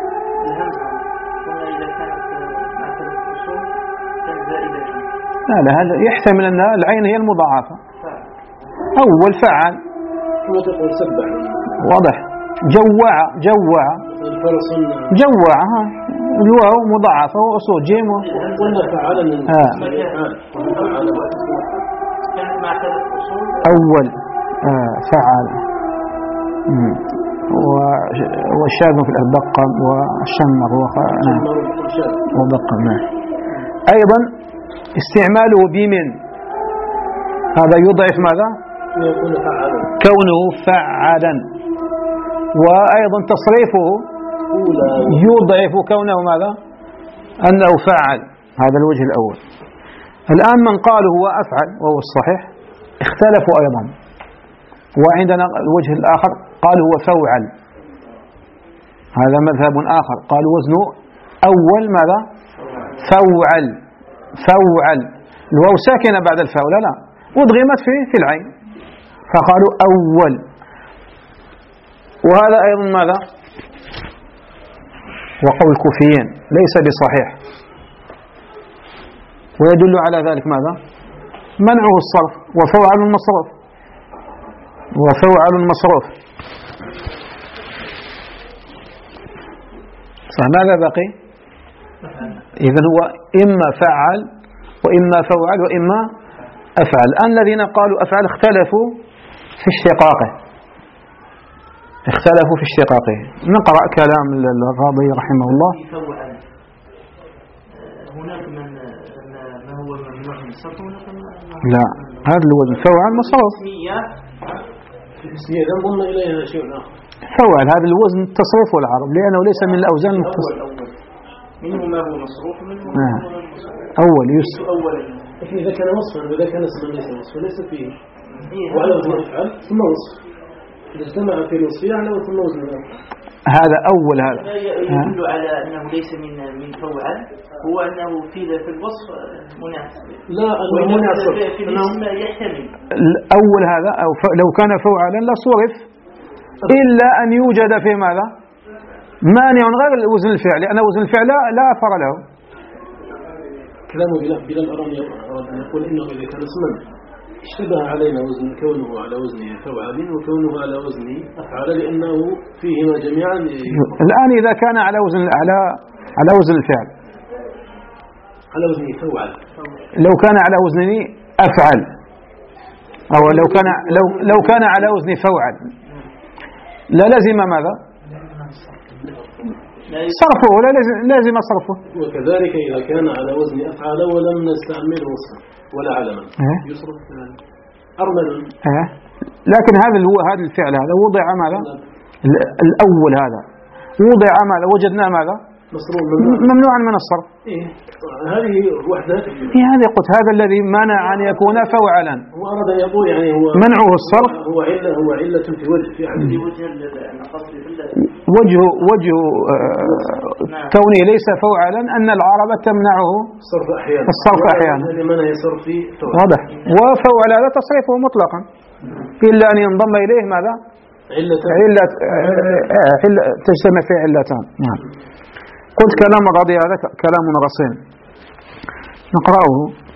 لا لا، هذا يحتمل أن العين هي المضاعفة. أول فعل واضح. جوع جوع جوع ها الواو مضاعفة وأصول جيم أول آه فعل. والشاذ في البقم والشمر وبقم. أيضا استعماله بمن هذا يضعف ماذا؟ كونه فعلا. وأيضا تصريفه يضعف كونه ماذا؟ أنه فعل. هذا الوجه الأول. الآن من قالوا هو أفعل وهو الصحيح اختلفوا أيضا. وعندنا الوجه الآخر قال هو فوعل، هذا مذهب آخر. قال وزنه أول ماذا؟ فوعل. فوعل الواو ساكنة بعد الفاء لا لا وضغمت في في العين فقالوا أول. وهذا أيضا ماذا؟ وقول الكوفيين ليس بصحيح. ويدل على ذلك ماذا؟ منعه الصرف. وفوعل مصروف. وفوعل مصروف. فماذا بقي؟ إذن هو إما فعل وإما فوعل وإما أفعل. الآن الذين قالوا أفعل اختلفوا في اشتقاقه. اختلفوا في اشتقاقه. نقرأ كلام الرابي رحمه الله. هناك من ما هو ممنوع من الصرف. لا، هذا الوزن فوعل مصروف. الاسمية ينضم إليها شيء آخر. فوعل هذا الوزن التصريف والعرب لأنه ليس من الأوزان المتصرف. منه ما هو مصروف ومنه ما آه. هو مصروف. أول يسر. أولا. لكن إذا كان وصفا وإذا كان اسما ليس وصفا ليس فيه. وعلى وزن أفعل ثم وصف. إذا اجتمع في الوصفية على ثم وزن أفعل. هذا أول هذا. يدل على أنه ليس من من فوعل هو أنه في في الوصف مناسب. لا أنه مناسب. في الاسم يحتمل. الأول هذا أو لو كان فوعلا لصرف إلا أن يوجد في ماذا؟ مانع غير وزن الفعل، لأن وزن الفعل لا أثر له. كلامه بلا بلا الأراني يقول إنه إذا كان اسما اشتبه علينا وزن كونه على وزن فوعل وكونه على وزن أفعل لأنه فيهما جميعا. الآن إذا كان على وزن على على وزن الفعل على وزن فوعل لو كان على وزن أفعل أو لو كان لو لو كان على وزن فوعل لا لازم ماذا؟ صرفه ولا لازم صرفه. وكذلك إذا كان على وزن أفعل ولم نستعمله وصفا ولا علما إيه؟ يصرف أرمل. إيه؟ لكن هذا هو هذا الفعل هذا وضع ماذا؟ الأول هذا وضع ماذا؟ وجدنا ماذا؟ مصروف ممنوعا من الصرف. إيه؟ هذه وحدات. في هذه قلت هذا الذي منع أن يكون فوعلا. هو أراد أن يقول يعني هو منعه الصرف. هو علة هو علة في وجه في أحد وجه وجه آه كونه ليس فوعلا أن العرب تمنعه الصرف أحيانا. الصرف أحيانا. لمن يصرف في واضح. وفوعل هذا تصريفه مطلقا إلا أن ينضم إليه ماذا؟ علة علة علة تجتمع فيه علتان. نعم. قلت كلام الرضي هذا كلام رصين نقرأه.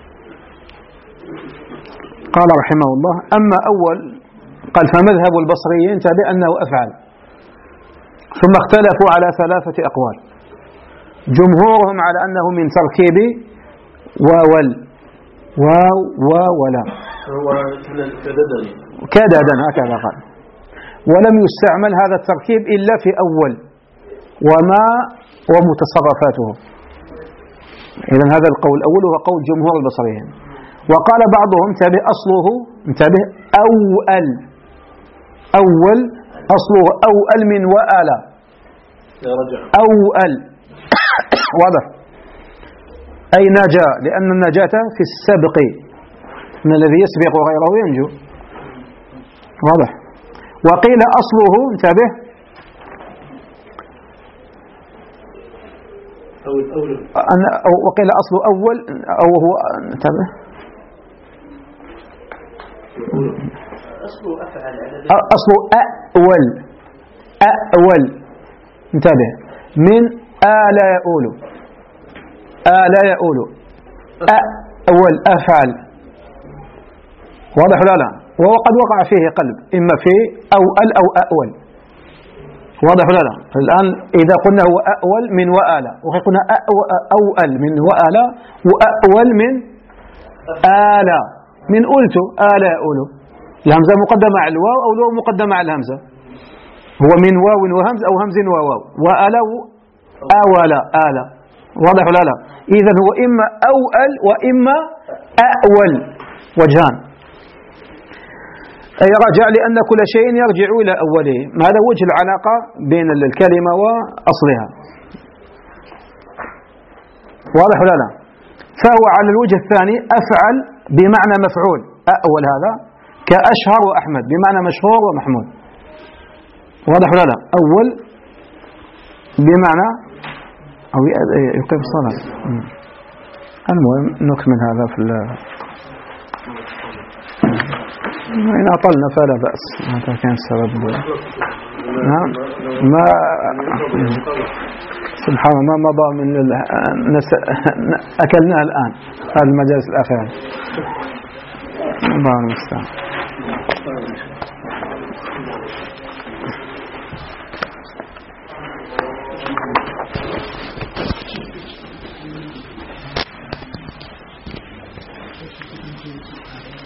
قال رحمه الله: أما أول قال فمذهب البصريين تابع أنه أفعل، ثم اختلفوا على ثلاثة أقوال. جمهورهم على أنه من تركيب واول واو وولا هو كددا كددا هكذا قال، ولم يستعمل هذا التركيب إلا في أول وما ومتصرفاته. إذن هذا القول الأول هو قول جمهور البصريين. وقال بعضهم انتبه أصله انتبه أول أول أصله أول من وآل أول واضح، أي نجا، لأن النجاة في السبق، من الذي يسبق غيره ينجو. واضح. وقيل أصله انتبه أو وقيل أصله أول أو هو انتبه أصله أفعل أصله أول أول انتبه من آل يؤول آل يؤول أول أفعل. واضح ولا لا؟ وهو قد وقع فيه قلب إما في أول أو أول. واضح ولا لا؟ الآن إذا قلنا هو أول من وآل، وقلنا أول من وآل، وأول من آل من أولت آل يؤول. الهمزة مقدمة على الواو أو الواو مقدمة على الهمزة. هو من واو وهمز أو همز وواو، وآل أول آل. واضح ولا لا؟ إذن هو إما أول وإما أول، وجهان. أي رجع لأن كل شيء يرجع إلى أوله. هذا وجه العلاقة بين الكلمة وأصلها. واضح ولا لا؟ فهو على الوجه الثاني أفعل بمعنى مفعول، أول هذا كأشهر وأحمد بمعنى مشهور ومحمود. واضح ولا لا؟ أول بمعنى أو يقيم الصلاة. المهم نكمل هذا في إن أطلنا فلا بأس، هذا كان السبب. نعم ما سبحان الله ما مضى من نس... أكلناها الآن هذه المجالس الأخيرة. الله المستعان.